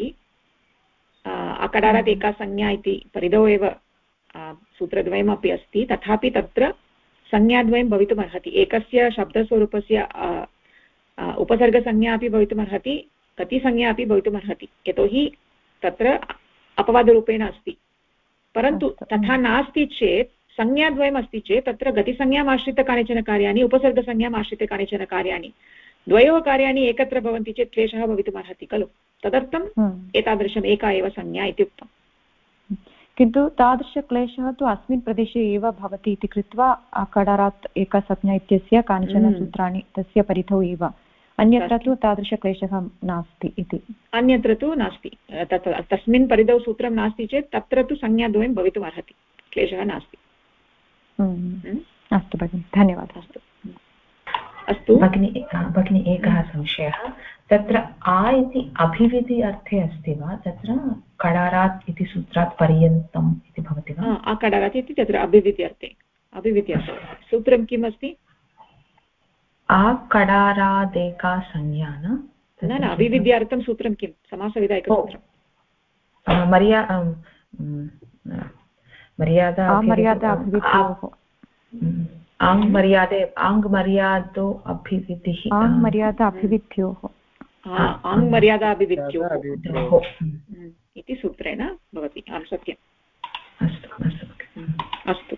अकडारात् एका संज्ञा इति परिधौ एव सूत्रद्वयमपि अस्ति, तथापि तत्र संज्ञाद्वयं भवितुम् अर्हति। एकस्य शब्दस्वरूपस्य उपसर्गसंज्ञा अपि भवितुम् अर्हति, गतिसंज्ञा अपि भवितुम् अर्हति, यतोहि तत्र अपवादरूपेण अस्ति। परन्तु तथा नास्ति चेत्, संज्ञाद्वयम् अस्ति चेत् तत्र गतिसंज्ञाम् आश्रित्य कानिचन कार्याणि, उपसर्गसंज्ञाम् आश्रित्य कानिचन कार्याणि, द्वयोः कार्याणि एकत्र भवन्ति चेत् क्लेशः भवितुम् अर्हति खलु। तदर्थम् एतादृशम् एका एव संज्ञा इति उक्तम्। किन्तु तादृशक्लेशः तु अस्मिन् प्रदेशे एव भवति इति कृत्वा कडारात् एका संज्ञा इत्यस्य कानिचन सूत्राणि तस्य परिधौ एव, अन्यत्र तु तादृशक्लेशः नास्ति इति। अन्यत्र तु नास्ति, तस्मिन् परिधौ सूत्रं नास्ति चेत् तत्र तु संज्ञाद्वयं भवितुम् अर्हति, क्लेशः नास्ति। अस्तु भगिनि, धन्यवादः। अस्तु भगिनी, एकः संशयः। तत्र आ इति अभिविधि अर्थे अस्ति वा, तत्र कडारात् इति सूत्रात् पर्यन्तम् इति भवति वा? अकडारात् इति तत्र अभिविधि अर्थे, अभिविधि अर्थे सूत्रं किम् अस्ति? अकडारादेका संज्ञा न अभिविध्यार्थं सूत्रं किं? समासविधा एकसूत्रं। आङ्मर्यादो अभिविधिः, आङ्मर्यादा अभिविध्योः, आङ्मर्यादा अभिविध्योः इति सूत्रेण भवति। आं सत्यम्। अस्तु,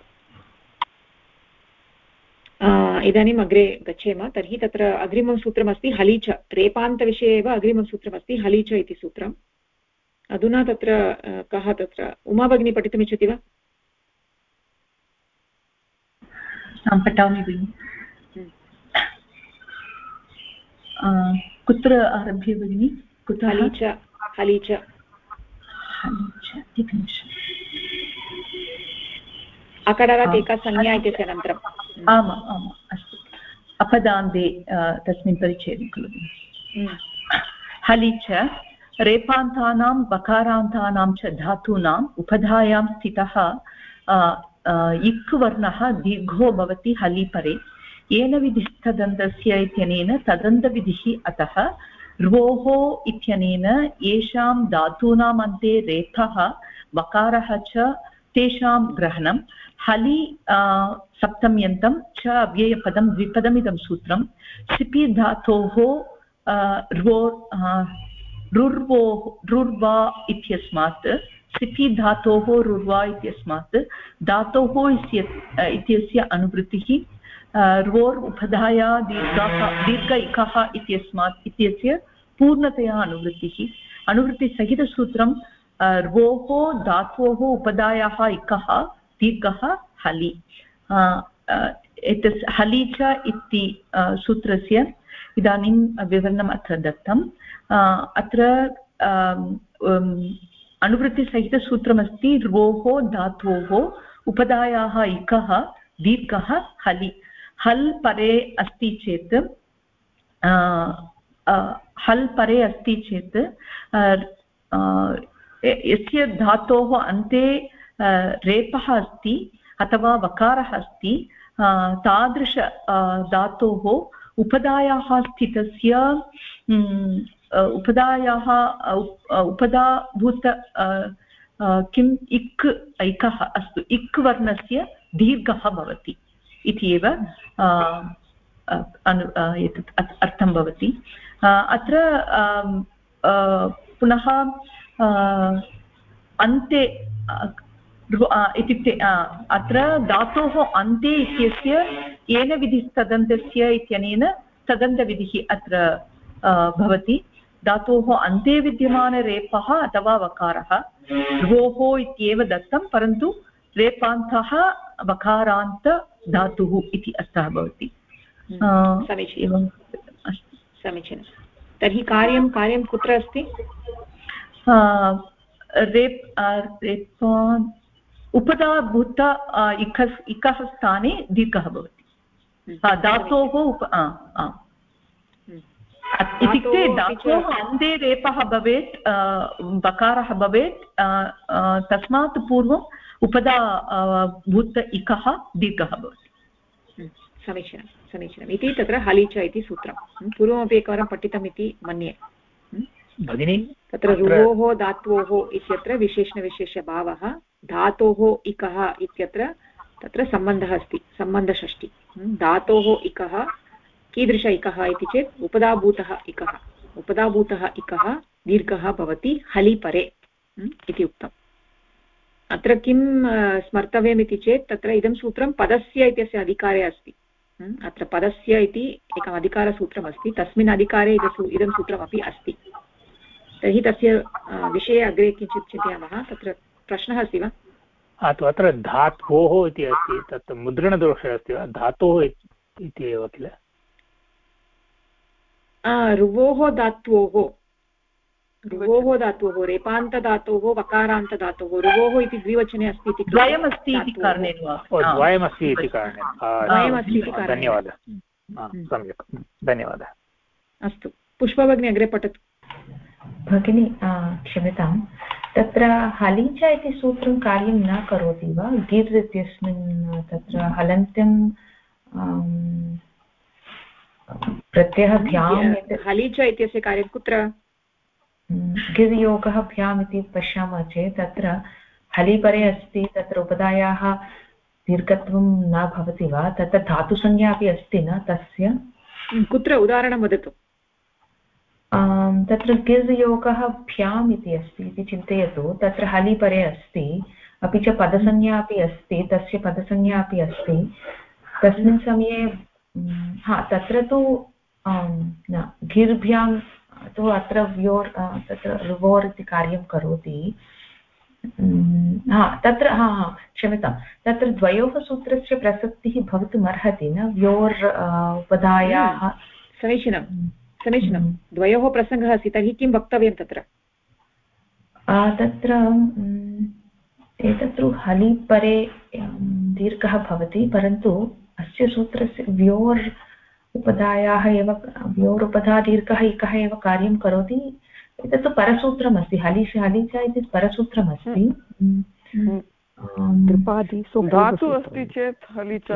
इदानीम् अग्रे गच्छेम। तर्हि तत्र अग्रिमं सूत्रमस्ति हलीच। रेपान्तविषये एव अग्रिमं सूत्रमस्ति हलीच इति सूत्रम्। अधुना तत्र कः तत्र उमा भगिनी पठितुमिच्छति वा? पठामि भगिनि। कुत्र आरभ्य भगिनि? कुत्र? हलीच, हलीच, अकडारात् एका संज्ञा इत्यस्य अनन्तरम्। आमाम् आमाम्, अस्तु। अपदान्ते तस्मिन् परिच्छेदे खलु। हलि च रेपान्तानां बकारान्तानां च धातूनाम् उपधायां स्थितः इक् वर्णः दीर्घो भवति हलि परे। येन विधिस्तदन्तस्य इत्यनेन तदन्तविधिः अतः र्वोः इत्यनेन येषां धातूनाम् अन्ते रेफः वकारः च तेषां ग्रहणं। हलि सप्तम्यन्तं च अव्ययपदं द्विपदमिदं सूत्रं। सिपि धातोः रुर्वा इत्यस्मात्, सिपि धातोः रुर्वा इत्यस्मात् धातोः इत्यस्य अनुवृत्तिः र्वोर् उपधाया दीर्घ इकः इत्यस्मात् इत्यस्य पूर्णतया अनुवृत्तिसहितसूत्रं र्वोः धात्वोः उपधायाः इकः दीर्घः हलि एतत् हलि च इति सूत्रस्य इदानीं विवरणम् अत्र दत्तम् अत्र अनुवृत्तिसहितसूत्रमस्ति र्वोः धात्वोः उपधायाः इकः दीर्घः हलि हल् परे अस्ति चेत् यस्य धातोः अन्ते रेपः अस्ति अथवा वकारः अस्ति तादृश धातोः उपधायाः स्थितस्य उपधाभूत किम् इकः अस्तु इक् वर्णस्य दीर्घः भवति इति एव एतत् अर्थं भवति अत्र पुनः अन्ते इत्युक्ते अत्र धातोः अन्ते इत्यस्य येन विधिस्तदन्तस्य इत्यनेन तदन्तविधिः अत्र भवति धातोः अन्ते विद्यमानरेपः अथवा वकारः र्वोः इत्येव दत्तं परन्तु रेपान्तः वकारान्त धातुः इति अर्थः भवति समीचीनं तर्हि कार्यं कुत्र अस्ति उपधाभूत इकः स्थाने दीर्घः भवति धातोः इत्युक्ते धातोः अन्ते रेपः भवेत् वकारः भवेत् तस्मात् पूर्वम् उपधाभूत इकः दीर्घः भवति समीचीनम् इति तत्र हलि च इति सूत्रं पूर्वमपि एकवारं पठितम् इति मन्ये भगिनी तत्र रुवोः धात्वोः इत्यत्र विशेषणविशेषभावः धातोः इकः इत्यत्र तत्र सम्बन्धः अस्ति सम्बन्धषष्टि धातोः इकः कीदृश इकः इति चेत् उपधाभूतः इकः दीर्घः भवति हलि परे इति उक्तम् अत्र किं स्मर्तव्यम् इति चेत् तत्र इदं सूत्रं पदस्य इत्यस्य अधिकारे अस्ति अत्र पदस्य इति एकम् अधिकारसूत्रमस्ति तस्मिन् अधिकारे इदं सूत्रमपि अस्ति तर्हि तस्य विषये अग्रे किञ्चित् चिन्तयामः तत्र प्रश्नः अस्ति वा अत्र धात्वोः इति अस्ति तत् मुद्रणदोषः अस्ति वा धातोः इति एव किल रुवोः धात्वोः रेपान्तधातोः वकारान्तधातोः रुवोः इति द्विवचने अस्ति इति द्वयमस्ति इति कारणेन धन्यवादः सम्यक् धन्यवादः अस्तु पुष्पा भगिनी अग्रे पठतु भगिनी क्षम्यतां तत्र हलि च इति सूत्रं कार्यं न करोति वा गिर् इत्यस्मिन् तत्र हलन्त्यं प्रत्ययः भ्याम् हलि च इत्यस्य कार्यं कुत्र गिर्योगः भ्याम् इति पश्यामः चेत् तत्र हलि परे अस्ति तत्र उपधायाः दीर्घत्वं न भवति वा तत्र धातुसंज्ञा अपि अस्ति न तस्य कुत्र उदाहरणं वदतु तत्र गिर्योगः भ्याम् इति अस्ति इति चिन्तयतु तत्र हलि परे अस्ति अपि च पदसंज्ञा अपि अस्ति तस्य पदसंज्ञा अपि अस्ति तस्मिन् समये तत्र तु न गिर्भ्यां तु अत्र व्योर् तत्र रुवोर् इति कार्यं करोति तत्र क्षम्यतां तत्र द्वयोः सूत्रस्य प्रसक्तिः भवितुम् अर्हति न व्योर् उपधायाः समीचीनं द्वयोः प्रसङ्गः अस्ति तर्हि किं वक्तव्यं तत्र एतत्तु हलि परे दीर्घः भवति परन्तु अस्य सूत्रस्य व्योर् उपधायाः एव व्योर् उपधा दीर्घः इकः एव कार्यं करोति एतत्तु परसूत्रमस्ति हलि च इति परसूत्रमस्ति धातु अस्ति चेत् हलि च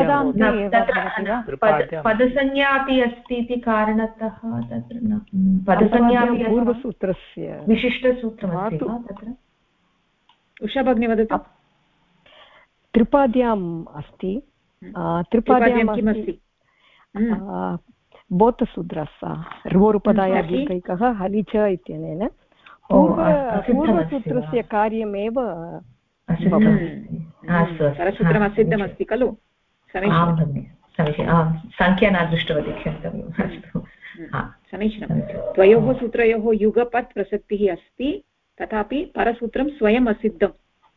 पदसंज्ञा अपि अस्ति इति कारणतः तत्र पदसंज्ञा पूर्वसूत्रस्य विशिष्टसूत्रमस्ति वा तत्र उषा भगिनी वदतु त्रिपाद्याम् अस्ति त्रिपाद्यां किमस्ति बोधसूत्रस्य रुवोरुपधाया दीर्घैकः हलि च इत्यनेन पूर्वसूत्रस्य कार्यमेव परसूत्रम् असिद्धमस्ति खलु सङ्ख्या न दृष्टवती क्षन्तव्यम् समीचीनं द्वयोः सूत्रयोः युगपत् प्रसक्तिः अस्ति तथापि परसूत्रं स्वयम् असिद्धम्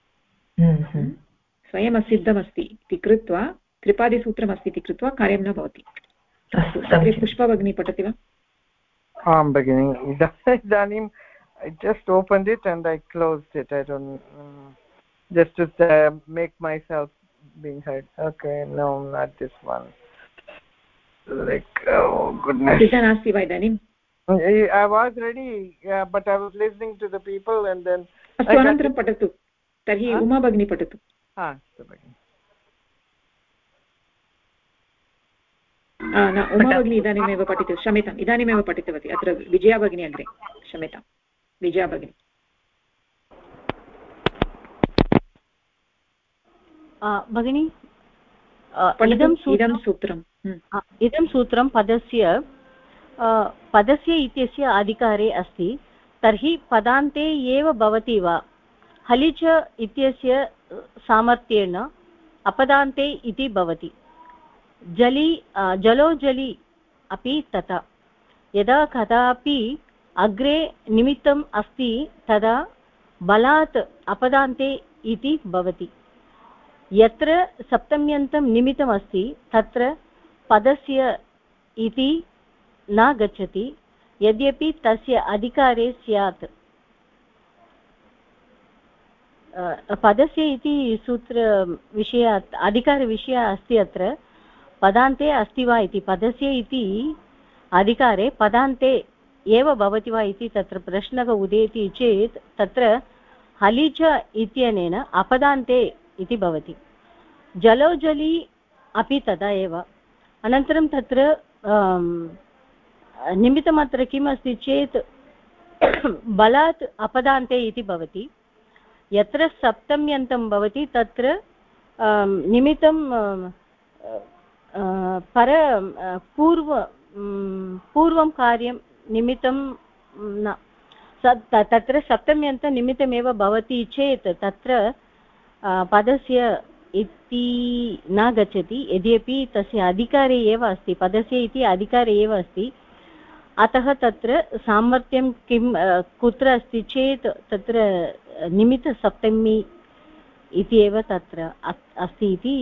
स्वयम् असिद्धमस्ति इति कृत्वा त्रिपादिसूत्रमस्ति इति कृत्वा कार्यं न भवति पुष्पा भगिनी पठति वा आं भगिनि इदानीं I just opened it and I closed it. I don't just to make myself being heard. Okay, no, not this one. Like, oh goodness. I was ready, yeah, but I was listening to the people and then. अनन्तरं पठतु तर्हि उमा भगिनी पठतु. न उमा भगिनी इदानीमेव पठितु क्षम्यताम् इदानीमेव पठितवती अत्र विजया भगिनी अग्रे क्षम्यताम् विजया भगिनी भगिनी इदं सूत्रं पदस्य इत्यस्य अधिकारे अस्ति तर्हि पदान्ते एव भवति वा हलिच इत्यस्य सामर्थ्येन अपदान्ते इति भवति जलो जलि अपि तथा यदा कदापि अग्रे निमित्तम् अस्ति तदा बलात् अपदान्ते इति भवति यत्र सप्तम्यन्तं निमित्तम् अस्ति तत्र पदस्य इति न गच्छति यद्यपि तस्य अधिकारे स्यात् पदस्य इति सूत्रविषय अधिकारविषयः अस्ति अत्र पदान्ते अस्ति वा इति पदस्य इति अधिकारे पदान्ते एव भवति वा इति तत्र प्रश्नः उदेति चेत् तत्र हलिच इत्यनेन अपदान्ते इति भवति जलो जलि अपि तथा एव अनन्तरं तत्र निमित्तमत्र किम् अस्ति चेत् बलात् अपदान्ते इति भवति यत्र सप्तम्यन्तं भवति तत्र निमित्तं पूर्वं कार्यं निमित्तं न तत्र सप्तम्यन्तनिमित्तमेव भवति चेत् तत्र पदस्य इति न गच्छति यद्यपि तस्य अधिकारे एव अस्ति पदस्य इति अधिकारे एव अस्ति अतः तत्र सामर्थ्यं किं कुत्र अस्ति चेत् तत्र निमित्तसप्तमी इति एव तत्र अस्ति इति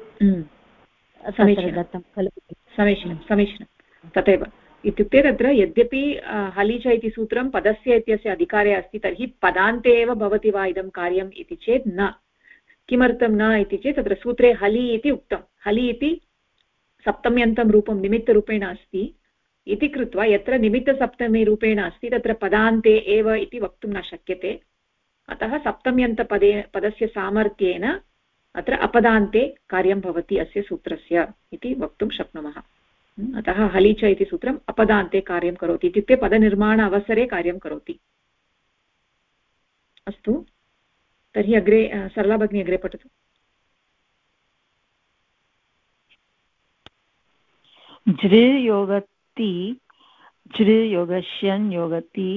दत्तं खलु समीचीनं तथैव इत्युक्ते तत्र यद्यपि हलिच इति सूत्रं पदस्य इत्यस्य अधिकारे अस्ति तर्हि पदान्ते एव भवति वा इदं कार्यम् इति चेत् न किमर्थं न इति चेत् तत्र सूत्रे हलि इति उक्तं हलि इति सप्तम्यन्तं रूपं निमित्तरूपेण अस्ति इति कृत्वा यत्र निमित्तसप्तमी रूपेण अस्ति तत्र पदान्ते एव इति वक्तुं न शक्यते अतः सप्तम्यन्तपदस्य सामर्थ्येन अत्र अपदान्ते कार्यं भवति अस्य सूत्रस्य इति वक्तुं शक्नुमः अतः हलिच इति सूत्रम् अपदान्ते कार्यं करोति इत्युक्ते पदनिर्माण अवसरे कार्यं करोति अस्तु तर्हि अग्रे सरला भगिनी अग्रे पठतु जृयोगति जृयोगश्यन् योगति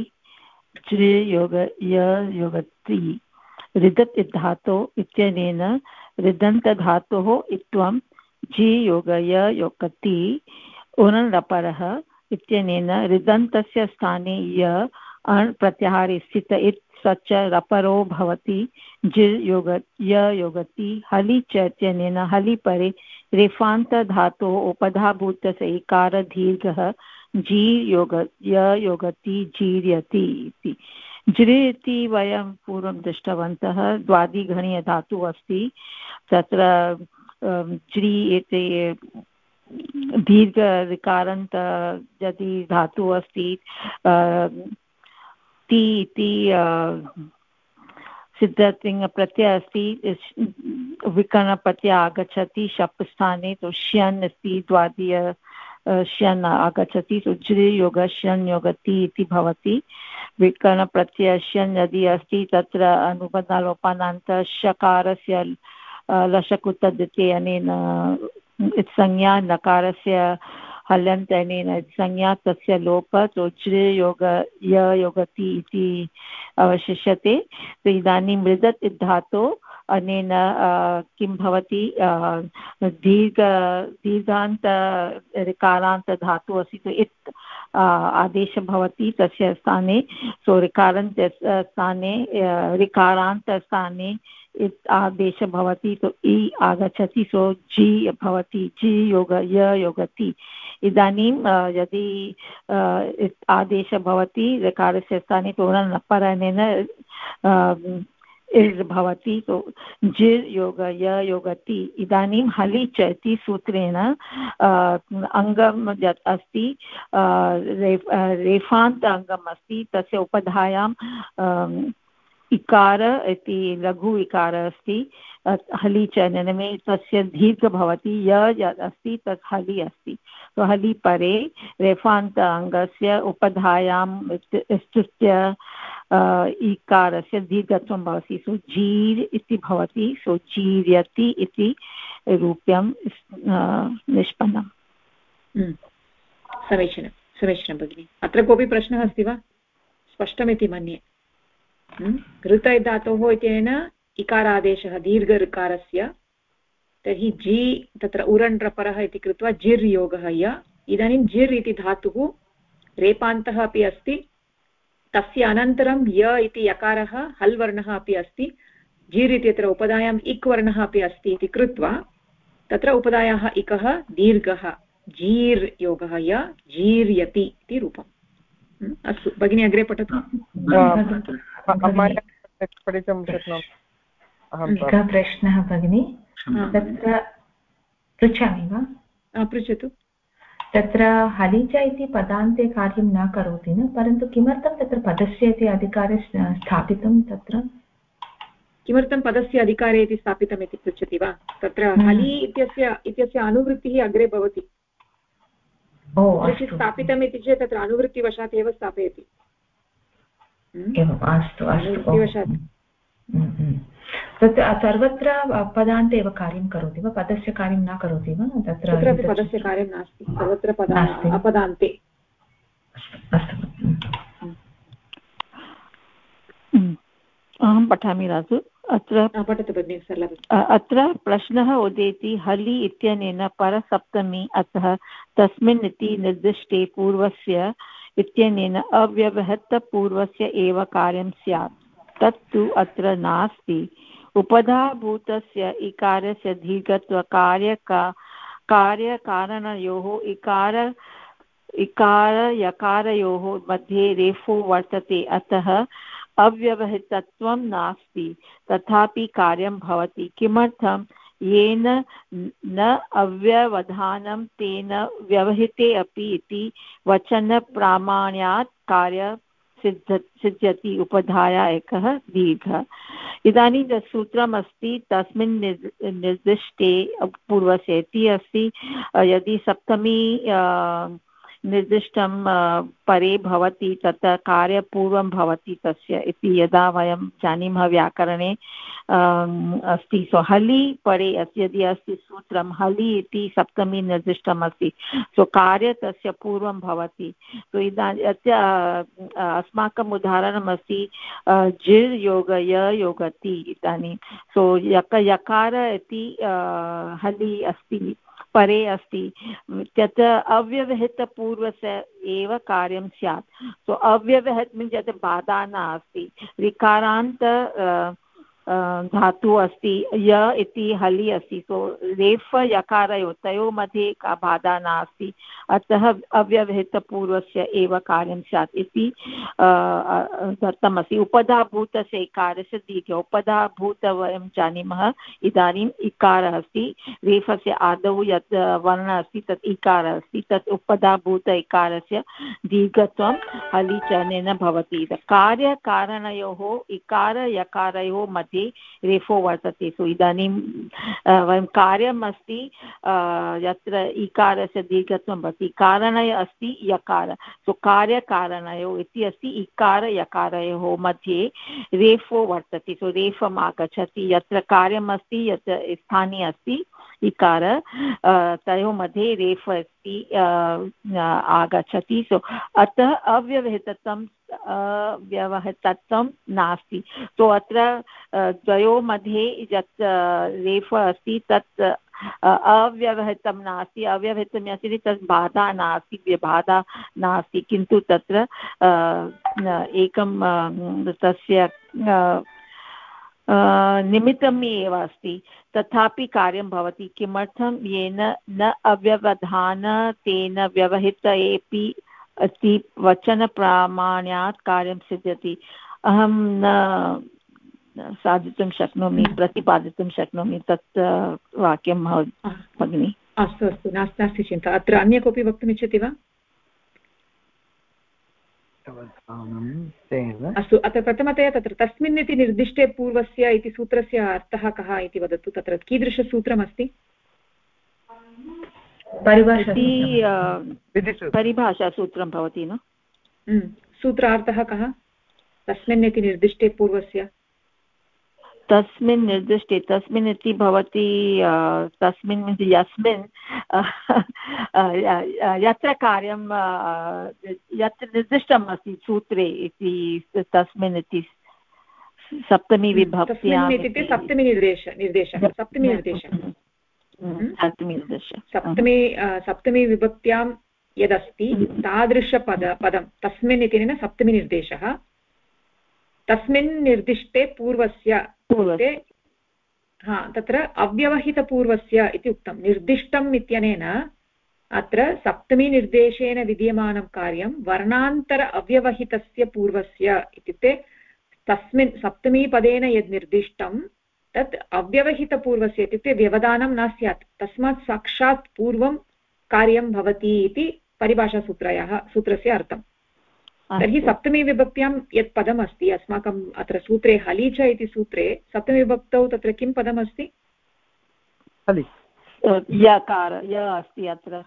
जृयोगययोगति ऋदत् धातो इत्यनेन ऋदन्तधातोः इत्वं जीयोगय योगति उनरपरः इत्यनेन ऋदन्तस्य स्थाने य अण् प्रत्याहारे स्थित इत् स च रपरो भवति जिर्योगय योगति हलि च इत्यनेन हलिपरे रेफान्तधातोः उपधाभूतस्य इकार दीर्घः जीर्योगय योगति जीर्यति इति जृ इति वयं पूर्वं दृष्टवन्तः द्वादिगणीयधातुः अस्ति तत्र ज्रि इति दीर्घ यदि धातुः अस्ति ति इति सिद्धतिङ्प्रत्ययः अस्ति विकरणप्रत्ययः आगच्छति शप् स्थाने तो श्यन् अस्ति द्वादीय श्यन् आगच्छति तो जृयोग श्यन् योगति इति भवति विकरणप्रत्ययः श्यन् यदि अस्ति तत्र अनुबन्धलोपानान्त शकारस्य लशकुत्तदिते अनेन संज्ञा नकारस्य हल्यन्त अनेन संज्ञा तस्य लोपः तो जृयोग योगति इति अवशिष्यते तो इदानीं मृदत् धातो अनेन किं भवति दीर्घान्त ऋकारान्त धातुः अस्ति तो इत् आदेशः भवति तस्य स्थाने सो ऋकारान्त स्थाने ऋकारान्त स्थाने इत् आदेशः भवति तो इ आगच्छति सो जि भवति जि योग य योगति इदानीं यदि आदेशः भवति ऋकारस्य स्थाने पूर्णनपरनेन इर् भवति तो जिर् योग य योगति इदानीं हलि च इति सूत्रेण अङ्गं यत् अस्ति रेफान्त अङ्गम् अस्ति तस्य उपधायां इकार इति लघु इकार अस्ति हलि च ननमे तस्य दीर्घ भवति यत् अस्ति तत् हलि अस्ति तो हलि परे रेफान्त अङ्गस्य उपधायां स्थित्य ईकारस्य दीर्घत्वं भवति सो जीर् इति भवति सो जीर्यति इति रूप्यं निष्पन्नम्। समीचीनं समीचीनं भगिनि। अत्र कोऽपि प्रश्नः अस्ति वा? स्पष्टमिति मन्ये। घृत धातोः इत्यनेन इकारादेशः दीर्घ ऋकारस्य तर्हि जि तत्र उरण्ड्रपरः इति कृत्वा जिर् योगः य इदानीं जिर् इति धातुः रेपान्तः अपि अस्ति तस्य अनन्तरं य इति यकारः हल् वर्णः अपि अस्ति जिर् इत्यत्र उपधायाम् इक् वर्णः अपि अस्ति इति कृत्वा तत्र उपधायाः इकः दीर्घः जीर् योगः य जीर्यति इति रूपम्। अस्तु भगिनी अग्रे पठतु। पठितुं शक्नोमि? एकः प्रश्नः भगिनी तत्र पृच्छामि वा? पृच्छतु। तत्र हलिच इति पदान्ते कार्यं न करोति न परन्तु किमर्थं तत्र पदस्य इति अधिकारे स्थापितं तत्र किमर्थं पदस्य अधिकारे इति स्थापितम् इति पृच्छति वा? तत्र हलि इत्यस्य अनुवृत्तिः अग्रे भवति स्थापितम् इति चेत् तत्र अनुवृत्तिवशात् एव स्थापयति। अनुवृत्तिवशात् तत् सर्वत्र पदान्ते एव कार्यं करोति वा पदस्य कार्यं न करोति वा? तत्र पदस्य कार्यं नास्ति सर्वत्र अपदान्ते। अहं पठामि राजु। अत्र पठतु भगिनि सरला। अत्र प्रश्नः उदेति हलि इत्यनेन परसप्तमी अतः तस्मिन् इति निर्दिष्टे पूर्वस्य इत्यनेन अव्यवहृतपूर्वस्य एव कार्यं स्यात् तत्तु अत्र नास्ति। उपधाभूतस्य इकारस्य दीर्घत्वकार्यकारणयोः इकार यकारयोः मध्ये रेफो वर्तते अतः अव्यवहितत्वं नास्ति तथापि कार्यं भवति। किमर्थं? येन न अव्यवधानं तेन व्यवहिते अपि इति वचनप्रामाण्यात् कार्य सिद्ध्यति उपधाया एकः दीर्घः। इदानीं यत् सूत्रम् अस्ति तस्मिन् निर्दिष्टे पूर्वस्य इति अस्ति यदि सप्तमी निर्दिष्टं परे भवति तत् कार्यपूर्वं भवति तस्य इति यदा वयं जानीमः व्याकरणे अस्ति सो हलि परे यदि अस्ति सूत्रं हलि इति सप्तमी निर्दिष्टम् अस्ति सो कार्य तस्य पूर्वं भवति। सो इदानीं अस्माकम् उदाहरणम् अस्ति जिर् योग य योगति इदानीं सो यकार इति हलि अस्ति परे अस्ति तत् अव्यवहितपूर्वस्य एव कार्यं स्यात्। सो अव्यवहित मीन्स् यत् बाधा नास्ति ऋकारान्त धातु अस्ति य इति हलि अस्ति सो रेफ यकारयोः तयोः मध्ये का बाधा नास्ति अतः अव्यवहितपूर्वस्य एव कार्यं स्यात् इति दत्तमस्ति। उपधाभूतस्य इकारस्य दीर्घ उपधाभूत वयं जानीमः इदानीम् इकारः अस्ति रेफस्य आदौ यत् वर्णः अस्ति तत् इकारः अस्ति तत् उपधाभूत इकारस्य दीर्घत्वं हलि चनेन भवति। कार्यकारणयोः इकार यकारयोः मध्ये रेफो वर्तते। सो इदानीं वयं कार्यम् अस्ति यत्र इकारस्य दीर्घत्वं भवति कारणय अस्ति यकार सो कार्यकारणयोः इति अस्ति इकार यकारयोः मध्ये रेफो वर्तते। सो रेफम् आगच्छति यत्र कार्यम् अस्ति यत् स्थाने अस्ति इकार तयोः मध्ये रेफ अस्ति आगच्छति सो अतः अव्यवहितत्वं नास्ति तो अत्र द्वयोः मध्ये यत् रेफ अस्ति तत् अव्यवहितं नास्ति अव्यवहितं अस्ति तत् बाधा नास्ति बाधा नास्ति किन्तु तत्र एकं तस्य निमित्तम् एव अस्ति तथापि कार्यं भवति किमर्थं येन न अव्यवधान तेन व्यवहितेऽपि अस्ति वचनप्रामाण्यात् कार्यं सिद्ध्यति अहं न साधितुं शक्नोमि प्रतिपादितुं शक्नोमि तत् वाक्यं भगिनि अस्तु अस्तु नास्ति चिन्ता अत्र अन्य कोऽपि वक्तुमिच्छति वा अस्तु अत्र प्रथमतया तत्र तस्मिन् इति निर्दिष्टे पूर्वस्य इति सूत्रस्य अर्थः कः इति वदतु तत्र कीदृशसूत्रमस्ति परिभाषासूत्रं भवति न सूत्रार्थः कः तस्मिन् इति निर्दिष्टे पूर्वस्य तस्मिन् निर्दिष्टे तस्मिन् इति भवति तस्मिन् यस्मिन् यत्र कार्यं यत्र निर्दिष्टम् अस्ति सूत्रे इति तस्मिन् इति सप्तमी विभक्त्याम् इत्युक्ते सप्तमी निर्देशः सप्तमी विभक्त्यां यदस्ति तादृशपदं तस्मिन् इति सप्तमी निर्देशः तस्मिन् निर्दिष्टे पूर्वस्य तत्र अव्यवहितपूर्वस्य इति उक्तं निर्दिष्टम् इत्यनेन अत्र सप्तमी निर्देशेन विद्यमानं कार्यं वर्णान्तर अव्यवहितस्य पूर्वस्य इत्युक्ते तस्मिन् सप्तमी पदेन यद् निर्दिष्टं तत् अव्यवहितपूर्वस्य इत्युक्ते व्यवधानं न स्यात् तस्मात् साक्षात् पूर्वं कार्यं भवति इति सूत्रस्य अर्थम् तर्हि सप्तमी विभक्त्यां यत् पदमस्ति अस्माकम् अत्र सूत्रे हलि च इति सूत्रे सप्तमी विभक्तौ तत्र किं पदमस्ति अस्ति अत्र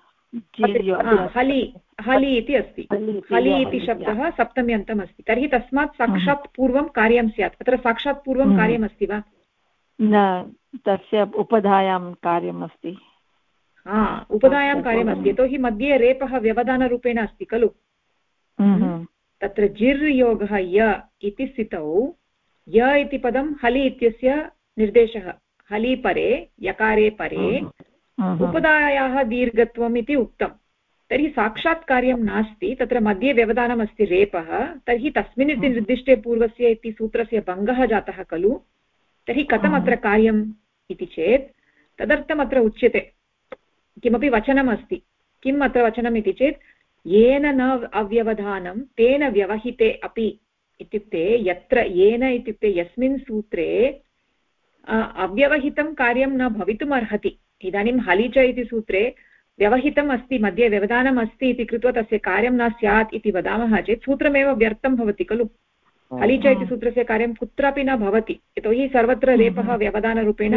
हलि इति अस्ति हलि इति शब्दः सप्तम्यन्तम् अस्ति तर्हि तस्मात् साक्षात् पूर्वं कार्यं स्यात् अत्र साक्षात् पूर्वं कार्यमस्ति वा न तस्य उपधायां कार्यमस्ति उपधायां कार्यमस्ति यतोहि मध्ये रेपः व्यवधानरूपेण अस्ति खलु तत्र जिर् योगः य इति स्थितौ य इति पदं हलि इत्यस्य निर्देशः हलि परे यकारे परे उपधायाः दीर्घत्वम् इति उक्तं तर्हि साक्षात् कार्यं नास्ति तत्र मध्ये व्यवधानम् अस्ति रेपः तर्हि तस्मिन् इति निर्दिष्टे पूर्वस्य इति सूत्रस्य भङ्गः जातः खलु तर्हि कथम् अत्र कार्यम् इति चेत् तदर्थम् अत्र उच्यते किमपि वचनम् अस्ति किम् अत्र वचनम् इति चेत् येन न अव्यवधानं तेन व्यवहिते अपि इत्युक्ते यत्र येन इत्युक्ते यस्मिन् सूत्रे अव्यवहितं कार्यं न भवितुम् अर्हति इदानीं हलि च इति सूत्रे व्यवहितम् अस्ति मध्ये व्यवधानम् अस्ति इति कृत्वा तस्य कार्यं न स्यात् इति वदामः चेत् सूत्रमेव व्यर्थं भवति खलु हलि च इति सूत्रस्य कार्यं कुत्रापि न भवति यतोहि सर्वत्र रेपः व्यवधानरूपेण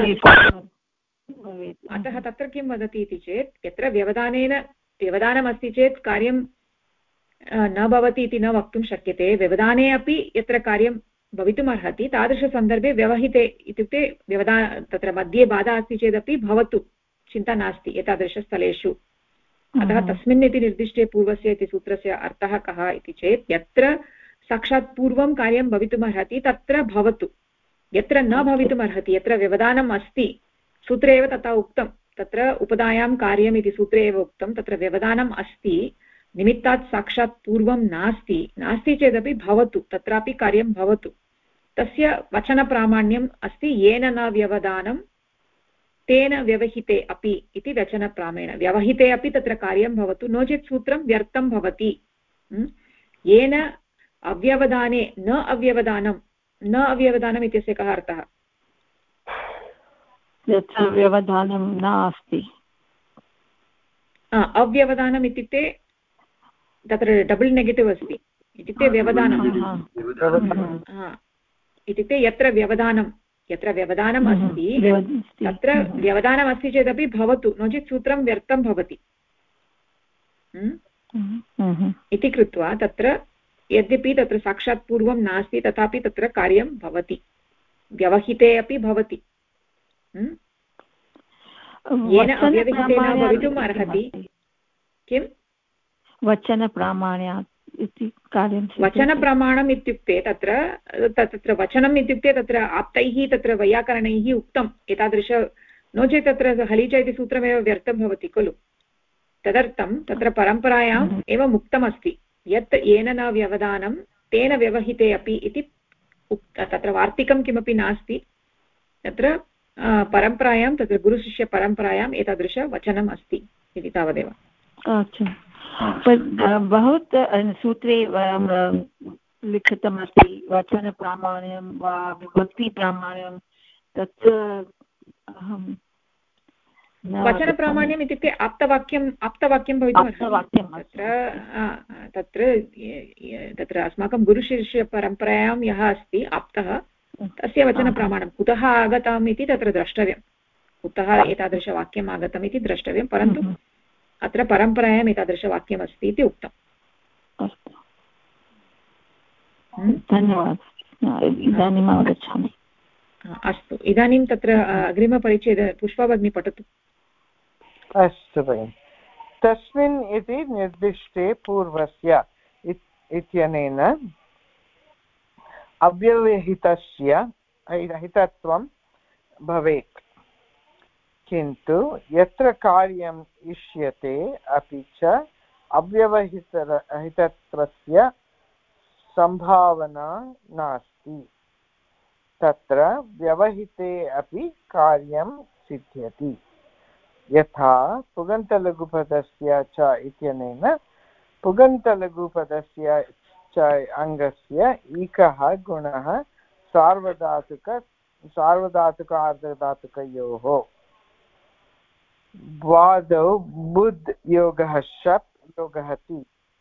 अतः तत्र किं वदति इति चेत् यत्र व्यवधानमस्ति चेत् कार्यं न भवति इति न वक्तुं शक्यते व्यवधाने अपि यत्र कार्यं भवितुम् अर्हति तादृशसन्दर्भे व्यवहिते इत्युक्ते तत्र मध्ये बाधा अस्ति चेदपि भवतु चिन्ता नास्ति एतादृशस्थलेषु अतः तस्मिन् इति निर्दिष्टे पूर्वस्य इति सूत्रस्य अर्थः कः इति चेत् यत्र साक्षात् पूर्वं कार्यं भवितुम् अर्हति तत्र भवतु यत्र न भवितुम् अर्हति यत्र व्यवधानम् अस्ति सूत्रे एव तथा उक्तं तत्र उपधायां कार्यम् इति सूत्रे एव उक्तं तत्र व्यवधानम् अस्ति निमित्तात् साक्षात् पूर्वं नास्ति चेदपि भवतु तत्रापि कार्यं भवतु तस्य वचनप्रामाण्यम् अस्ति येन न व्यवधानं तेन व्यवहिते अपि इति वचनप्रामेण व्यवहिते अपि तत्र कार्यं भवतु नो चेत् सूत्रं व्यर्थं भवति येन अव्यवधाने न अव्यवधानम् इत्यस्य कः अर्थः यत्र व्यवधानं नास्ति अव्यवधानम् इत्युक्ते तत्र डबल् नेगेटिव् अस्ति इत्युक्ते व्यवधानम् इत्युक्ते यत्र व्यवधानम् अस्ति तत्र व्यवधानम् अस्ति चेदपि भवतु नो चेत् सूत्रं व्यर्थं भवति इति कृत्वा तत्र यद्यपि तत्र साक्षात् पूर्वं नास्ति तथापि तत्र कार्यं भवति व्यवहिते अपि भवति येन अव्यवहितेन भवितुम् अर्हति किं वचनप्रामाण्यात् इति कार्यं वचनप्रमाणम् इत्युक्ते तत्र वचनम् इत्युक्ते तत्र आप्तैः तत्र वैयाकरणैः उक्तम् एतादृश नो चेत् तत्र हलीच इति सूत्रमेव व्यर्थं भवति खलु तदर्थं तत्र परम्परायाम् एवम् उक्तमस्ति यत् येन न व्यवधानं तेन व्यवहिते अपि इति तत्र वार्तिकं किमपि नास्ति तत्र परम्परायां तत्र गुरुशिष्यपरम्परायाम् एतादृशवचनम् अस्ति इति तावदेव बहुत सूत्रे लिखितमस्ति वचनप्रामाण्यं वा विभक्तिप्रामाण्यं तत्र अहं वचनप्रामाण्यम् इत्युक्ते आप्तवाक्यं भवितुम् तत्र अस्माकं गुरुशिष्यपरम्परायां यः अस्ति आप्तः तस्य वचनप्रमाणं कुतः आगतम् इति तत्र द्रष्टव्यं कुतः एतादृशवाक्यम् आगतम् इति द्रष्टव्यं परन्तु अत्र परम्परायाम् एतादृशवाक्यम् अस्ति इति उक्तम् धन्यवादः इदानीम् अवगच्छामि अस्तु इदानीं तत्र अग्रिमपरिचये पुष्पा भगिनी पठतु अस्तु भगिनि तस्मिन् इति निर्दिष्टे पूर्वस्य इत्यनेन अव्यवहितस्य हितत्वं भवेत् किन्तु यत्र कार्यम् इष्यते अपि च अव्यवहितत्वस्य सम्भावना नास्ति तत्र व्यवहिते अपि कार्यं सिद्ध्यति यथा पुगन्तलघुपदस्य च इत्यनेन पुगन्तलघुपदस्य च अङ्गस्य एकः गुणः सार्वधातुकार्धधातुकयोः द्वादौ बुद् योगः शप् योगः ति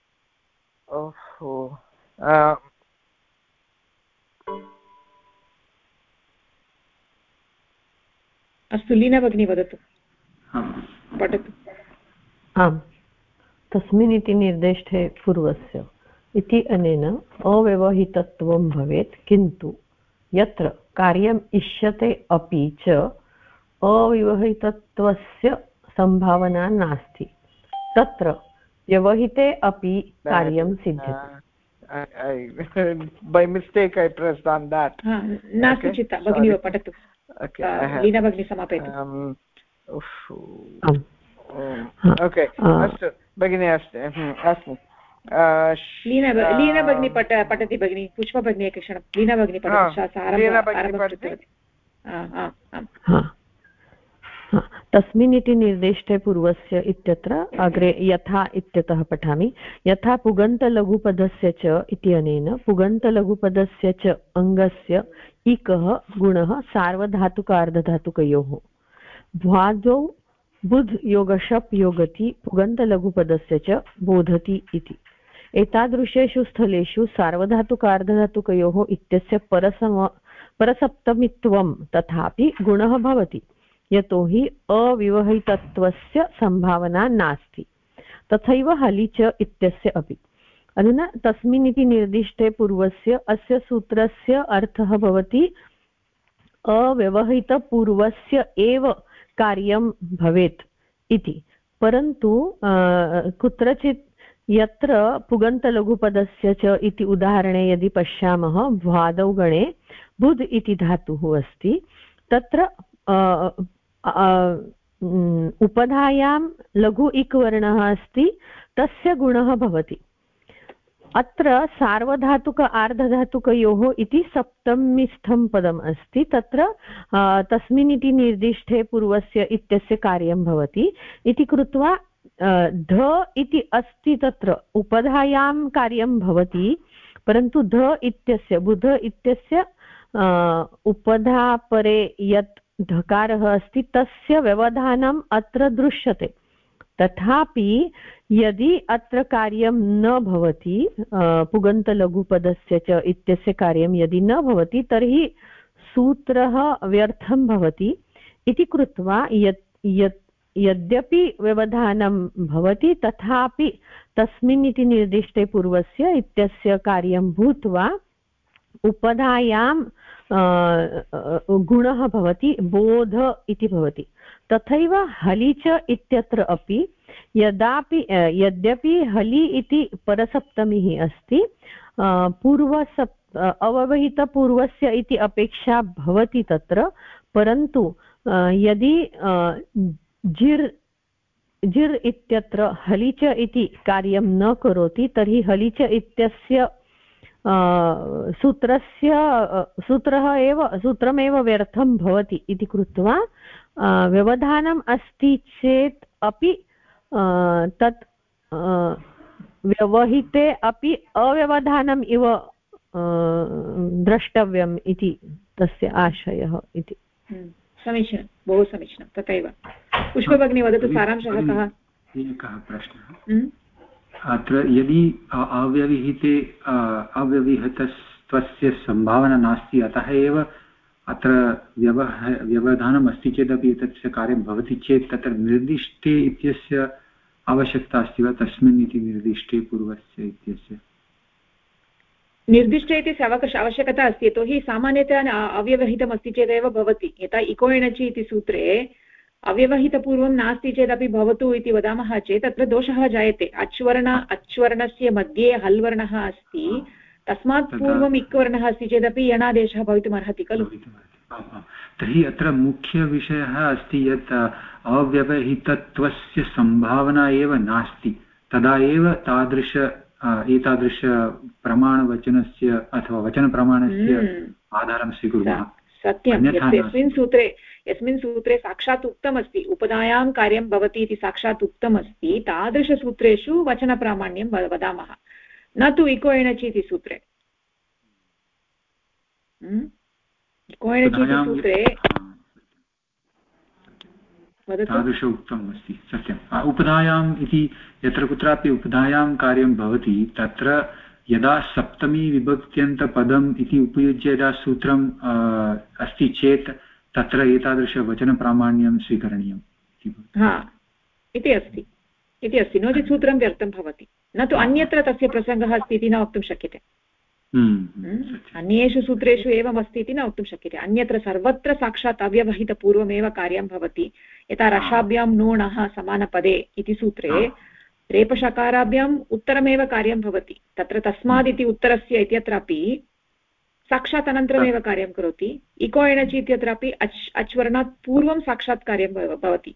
अस्तु लीना भगिनी वदतु पठतु आम् तस्मिन् इति निर्दिष्टे पूर्वस्य इति अनेन अव्यवहितत्वं भवेत् किन्तु यत्र कार्यम् इष्यते अपि च अव्यवहितत्वस्य सम्भावना नास्ति तत्र व्यवहिते अपि कार्यं सिद्ध्यति by mistake I pressed on that नास्ति चिन्ता भगिनी पठतु लीना भगिनी समापयतु ओके अस्तु भगिनी अस्मि लीना भगिनी पठति भगिनी पुष्पा भगिनी एकक्षणं लीना भगिनी पठति तस्मिन् इति निर्दिष्टे पूर्वस्य इत्यत्र अग्रे यथा इत्यतः पठामि यथा पुगन्तलघुपदस्य च इत्यनेन पुगन्तलघुपदस्य च अङ्गस्य इकः गुणः सार्वधातुकार्धधातुकयोः भ्वादौ बुध् योगशप् योगति पुगन्तलघुपदस्य च बोधति इति एतादृशेषु स्थलेषु सार्वधातुकार्धधातुकयोः इत्यस्य परसप्तमित्वं तथापि गुणः भवति यतोहि अविवहितत्वस्य सम्भावना नास्ति तथैव हलि च इत्यस्य अपि अधुना तस्मिन् इति निर्दिष्टे पूर्वस्य अस्य सूत्रस्य अर्थः भवति अव्यवहितपूर्वस्य एव कार्यं भवेत् इति परन्तु कुत्रचित् यत्र पुगन्तलघुपदस्य च इति उदाहरणे यदि पश्यामः भ्वादौ गणे बुध् इति धातुः अस्ति तत्र उपधायां लघु इक् वर्णः अस्ति तस्य गुणः भवति अत्र सार्वधातुक आर्धधातुकयोः इति सप्तमीस्थं पदम् अस्ति तत्र तस्मिन् इति निर्दिष्टे पूर्वस्य इत्यस्य कार्यं भवति इति कृत्वा ध इति अस्ति तत्र उपधायां कार्यं भवति परन्तु ध इत्यस्य बुध इत्यस्य उपधापरे यत् धकारः अस्ति तस्य व्यवधानम् अत्र दृश्यते तथापि यदि अत्र कार्यं न भवति पुगन्तलघुपदस्य च इत्यस्य कार्यं यदि न भवति तर्हि सूत्रः व्यर्थं भवति इति कृत्वा यद्यपि व्यवधानं भवति तथापि तस्मिन् इति निर्दिष्टे पूर्वस्य इत्यस्य कार्यं भूत्वा उपधायां गुणः भवति बोध इति भवति तथैव हलि च इत्यत्र अपि यद्यपि हलि इति परसप्तमीः अस्ति अव्यवहितपूर्वस्य इति अपेक्षा भवति तत्र, परन्तु यदि जिर् इत्यत्र हलि च इति कार्यं न करोति तर्हि हलि च इत्यस्य सूत्रमेव व्यर्थं भवति इति कृत्वा व्यवधानम् अस्ति चेत् अपि तत् व्यवहिते अपि अव्यवधानम् इव द्रष्टव्यम् इति तस्य आशयः इति। समीचीनं, बहु समीचीनं। तथैव पुष्पभगिनी वदतु, सारांशः कः? एकः प्रश्नः अत्र, यदि अव्यवहितत्वस्य सम्भावना नास्ति, अतः एव अत्र व्यवधानम् अस्ति चेदपि तस्य कार्यं भवति चेत् तत्र निर्दिष्टे इत्यस्य आवश्यकता अस्ति वा? तस्मिन् इति निर्दिष्टे पूर्वस्य इत्यस्य निर्दिष्टे इति आवश्यकता अस्ति, यतोहि सामान्यतया अव्यवहितम् अस्ति चेदेव भवति। यथा इको एणचि इति सूत्रे अव्यवहितपूर्वं नास्ति चेदपि भवतु इति वदामः चेत् तत्र दोषः जायते। अच्वर्णस्य मध्ये हल् वर्णः अस्ति, तस्मात् पूर्वम् इक् वर्णः अस्ति चेदपि यणादेशः भवितुमर्हति खलु। तर्हि अत्र मुख्यविषयः अस्ति यत् अव्यवहितत्वस्य सम्भावना एव नास्ति, तदा एव एतादृशप्रमाणवचनस्य अथवा वचनप्रमाणस्य आधारं स्वीकुर्मः। सत्यं, यस्मिन् सूत्रे साक्षात् उक्तमस्ति उपधायां कार्यं भवति इति साक्षात् उक्तमस्ति, तादृशसूत्रेषु वचनप्रामाण्यं वदामः, न तु इको एणचि इति सूत्रे। इको एणचि इति सूत्रे तादृश उक्तम् अस्ति, सत्यम्। उपधायाम् इति यत्र कुत्रापि उपधायां कार्यं भवति तत्र यदा सप्तमी विभक्त्यन्तपदम् इति उपयुज्य यदा सूत्रम् अस्ति चेत् तत्र एतादृशवचनप्रामाण्यं स्वीकरणीयम् इति अस्ति, नो चेत् सूत्रं व्यर्थं भवति। न तु अन्यत्र तस्य प्रसङ्गः अस्ति इति न वक्तुं शक्यते। अन्येषु सूत्रेषु एवम् अस्ति इति न वक्तुं शक्यते। अन्यत्र सर्वत्र साक्षात् अव्यवहितपूर्वमेव कार्यं भवति। यथा रसाभ्यां नोणः समानपदे इति सूत्रे रेपशकाराभ्याम् उत्तरमेव कार्यं भवति, तत्र तस्मात् इति उत्तरस्य इत्यत्रापि साक्षात् अनन्तरमेव कार्यं करोति। इको एणचि इत्यत्रापि अच्वर्णात् पूर्वं साक्षात् कार्यं भवति।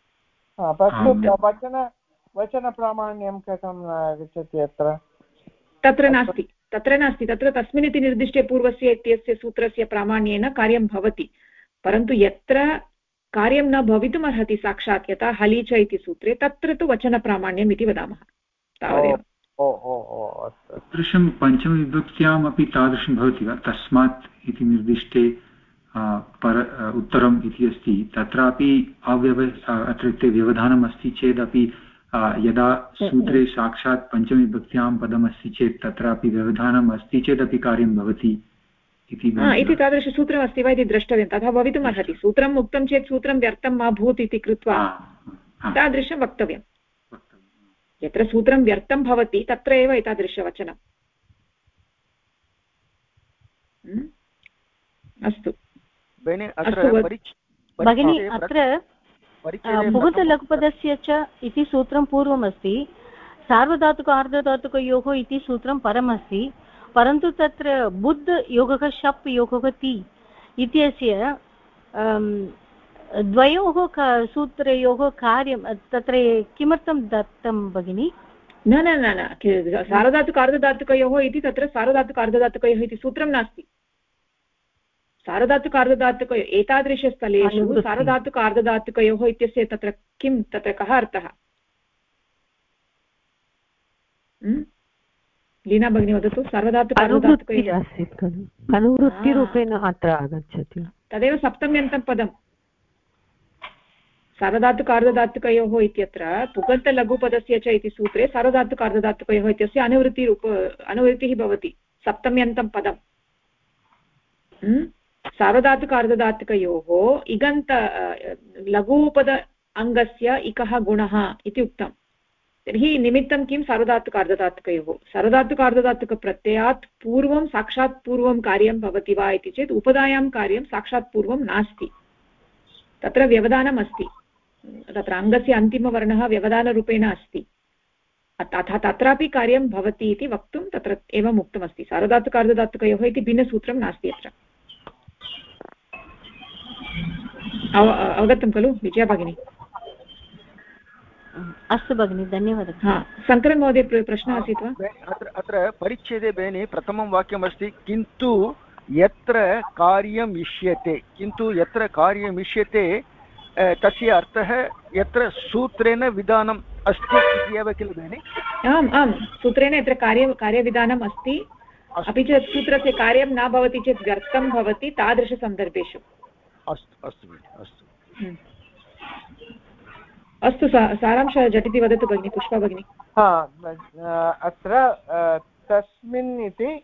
वचनप्रामाण्यं कथं आगच्छति अत्र? तत्र नास्ति, तत्र तस्मिन् इति निर्दिष्टे पूर्वस्य इत्यस्य सूत्रस्य प्रामाण्येन कार्यं भवति, परन्तु यत्र कार्यं न भवितुमर्हति साक्षात्, यथा हलि च इति सूत्रे, तत्र तु वचनप्रामाण्यम् इति वदामः, तावदेव। तादृशं पञ्चमविभक्त्याम् अपि तादृशं भवति वा? तस्मात् इति निर्दिष्टे उत्तरम् इति अस्ति, तत्रापि अत्र व्यवधानम् अस्ति चेदपि यदा सूत्रे साक्षात् पञ्चमविभक्त्यां पदमस्ति चेत् तत्रापि व्यवधानम् अस्ति चेदपि कार्यं भवति इति तादृशसूत्रमस्ति वा इति द्रष्टव्यं। तथा भवितुमर्हति। सूत्रम् उक्तं चेत् सूत्रं व्यर्थं मा भूत् इति कृत्वा तादृशं वक्तव्यं। यत्र सूत्रं व्यर्थं भवति तत्र एव एतादृशवचनम्। अस्तु भगिनी, अत्र पुगतलघुपदस्य च इति सूत्रं पूर्वमस्ति, सार्वधातुक आर्धधातुकयोः इति सूत्रं परमस्ति, परन्तु तत्र बुद्ध योगः शप् योगः ति इत्यस्य द्वयोः सूत्रयोः कार्यं तत्र किमर्थं दत्तं भगिनि? न न न न सार्वधातुक आर्धधातुकयोः इति तत्र सार्वधातुक आर्धधातुकयोः इति सूत्रं नास्ति। सार्वधातुक आर्धधातुकयोः एतादृशस्थलेषु सार्वधातुक आर्धधातुकयोः इत्यस्य तत्र किं, तत्र कः अर्थः? लीना भगिनी वदतु। सार्वधातुक अनुवृत्तिरूपेण अत्र आगच्छति, तदेव सप्तम्यन्तं पदम्। सार्वधातुक आर्धधातुकयोः इत्यत्र पुगन्तलघुपदस्य च इति सूत्रे सार्वधातुक आर्धधातुकयोः इत्यस्य अनुवृत्तिः भवति, सप्तम्यन्तं पदम्। सार्वधातुक आर्धधातुकयोः इगन्त लघुपद अङ्गस्य इकः गुणः इति उक्तं। तर्हि निमित्तं किं? सार्वधातुक आर्धधातुकयोः। सार्वधातुक आर्धधातुकप्रत्ययात् पूर्वं साक्षात् पूर्वं कार्यं भवति वा इति चेत् उपधायां कार्यं साक्षात् पूर्वं नास्ति, तत्र व्यवधानम् अस्ति। तत्र अङ्गस्य अन्तिमवर्णः व्यवधानरूपेण अस्ति, अतः तत्रापि कार्यं भवति इति वक्तुं तत्र एवम् उक्तमस्ति। सार्वधातुकार्धधातुकयोः इति भिन्नसूत्रं नास्ति अत्र। अवगतं खलु विजया भगिनी? अस्तु भगिनि, धन्यवादः। शङ्करन् महोदय प्रश्नः आसीत् वा? अत्र परिच्छेदे बेनि प्रथमं वाक्यमस्ति किन्तु यत्र कार्यम् इष्यते, किन्तु यत्र कार्यम् इष्यते तस्य अर्थः यत्र सूत्रेण विधानम् अस्ति इति एव किल बेनि? आम् आम्, सूत्रेण यत्र कार्यविधानम् अस्ति अपि च सूत्रस्य कार्यं न भवति चेत् व्यर्थं भवति तादृशसन्दर्भेषु। अस्तु अस्तु अस्तु अस्तु, सारांशः झटिति वदतु भगिनि, पुष्पा भगिनी। अत्र तस्मिन् इति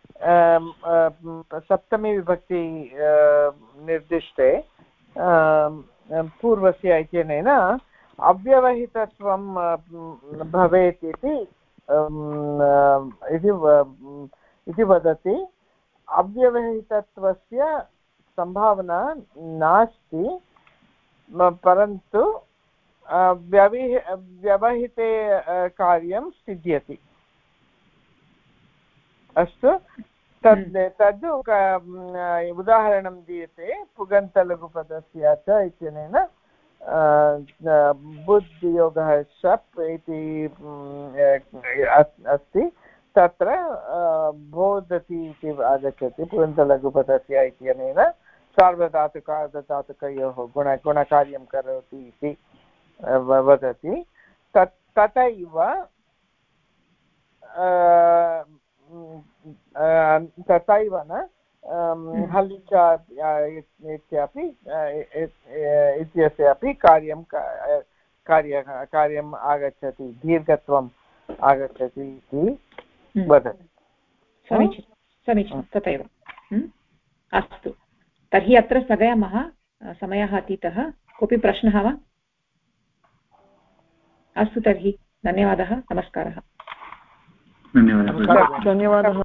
सप्तमी विभक्ति निर्दिष्टे पूर्वस्य इत्यनेन अव्यवहितत्वं भवेत् इति वदति। अव्यवहितत्वस्य सम्भावना नास्ति, परन्तु व्यवहिते कार्यं सिद्ध्यति। अस्तु, तद् उदाहरणं दीयते पुगन्तलघुपदस्य च इत्यनेन बुद्धियोगः शप् इति अस्ति, तत्र बोधति इति आगच्छति पुगन्तलघुपदस्य इत्यनेन सार्वधातुकार्धधातुकयोः गुणकार्यं करोति इति वदति। तथैव न हलिच इत्यस्यापि कार्यम् आगच्छति, दीर्घत्वम् आगच्छति इति वदति। समीचीनं, तथैव। अस्तु, तर्हि अत्र स्थगयामः, समयः अतीतः। कोऽपि प्रश्नः वा? अस्तु तर्हि, धन्यवादः, नमस्कारः। धन्यवादः।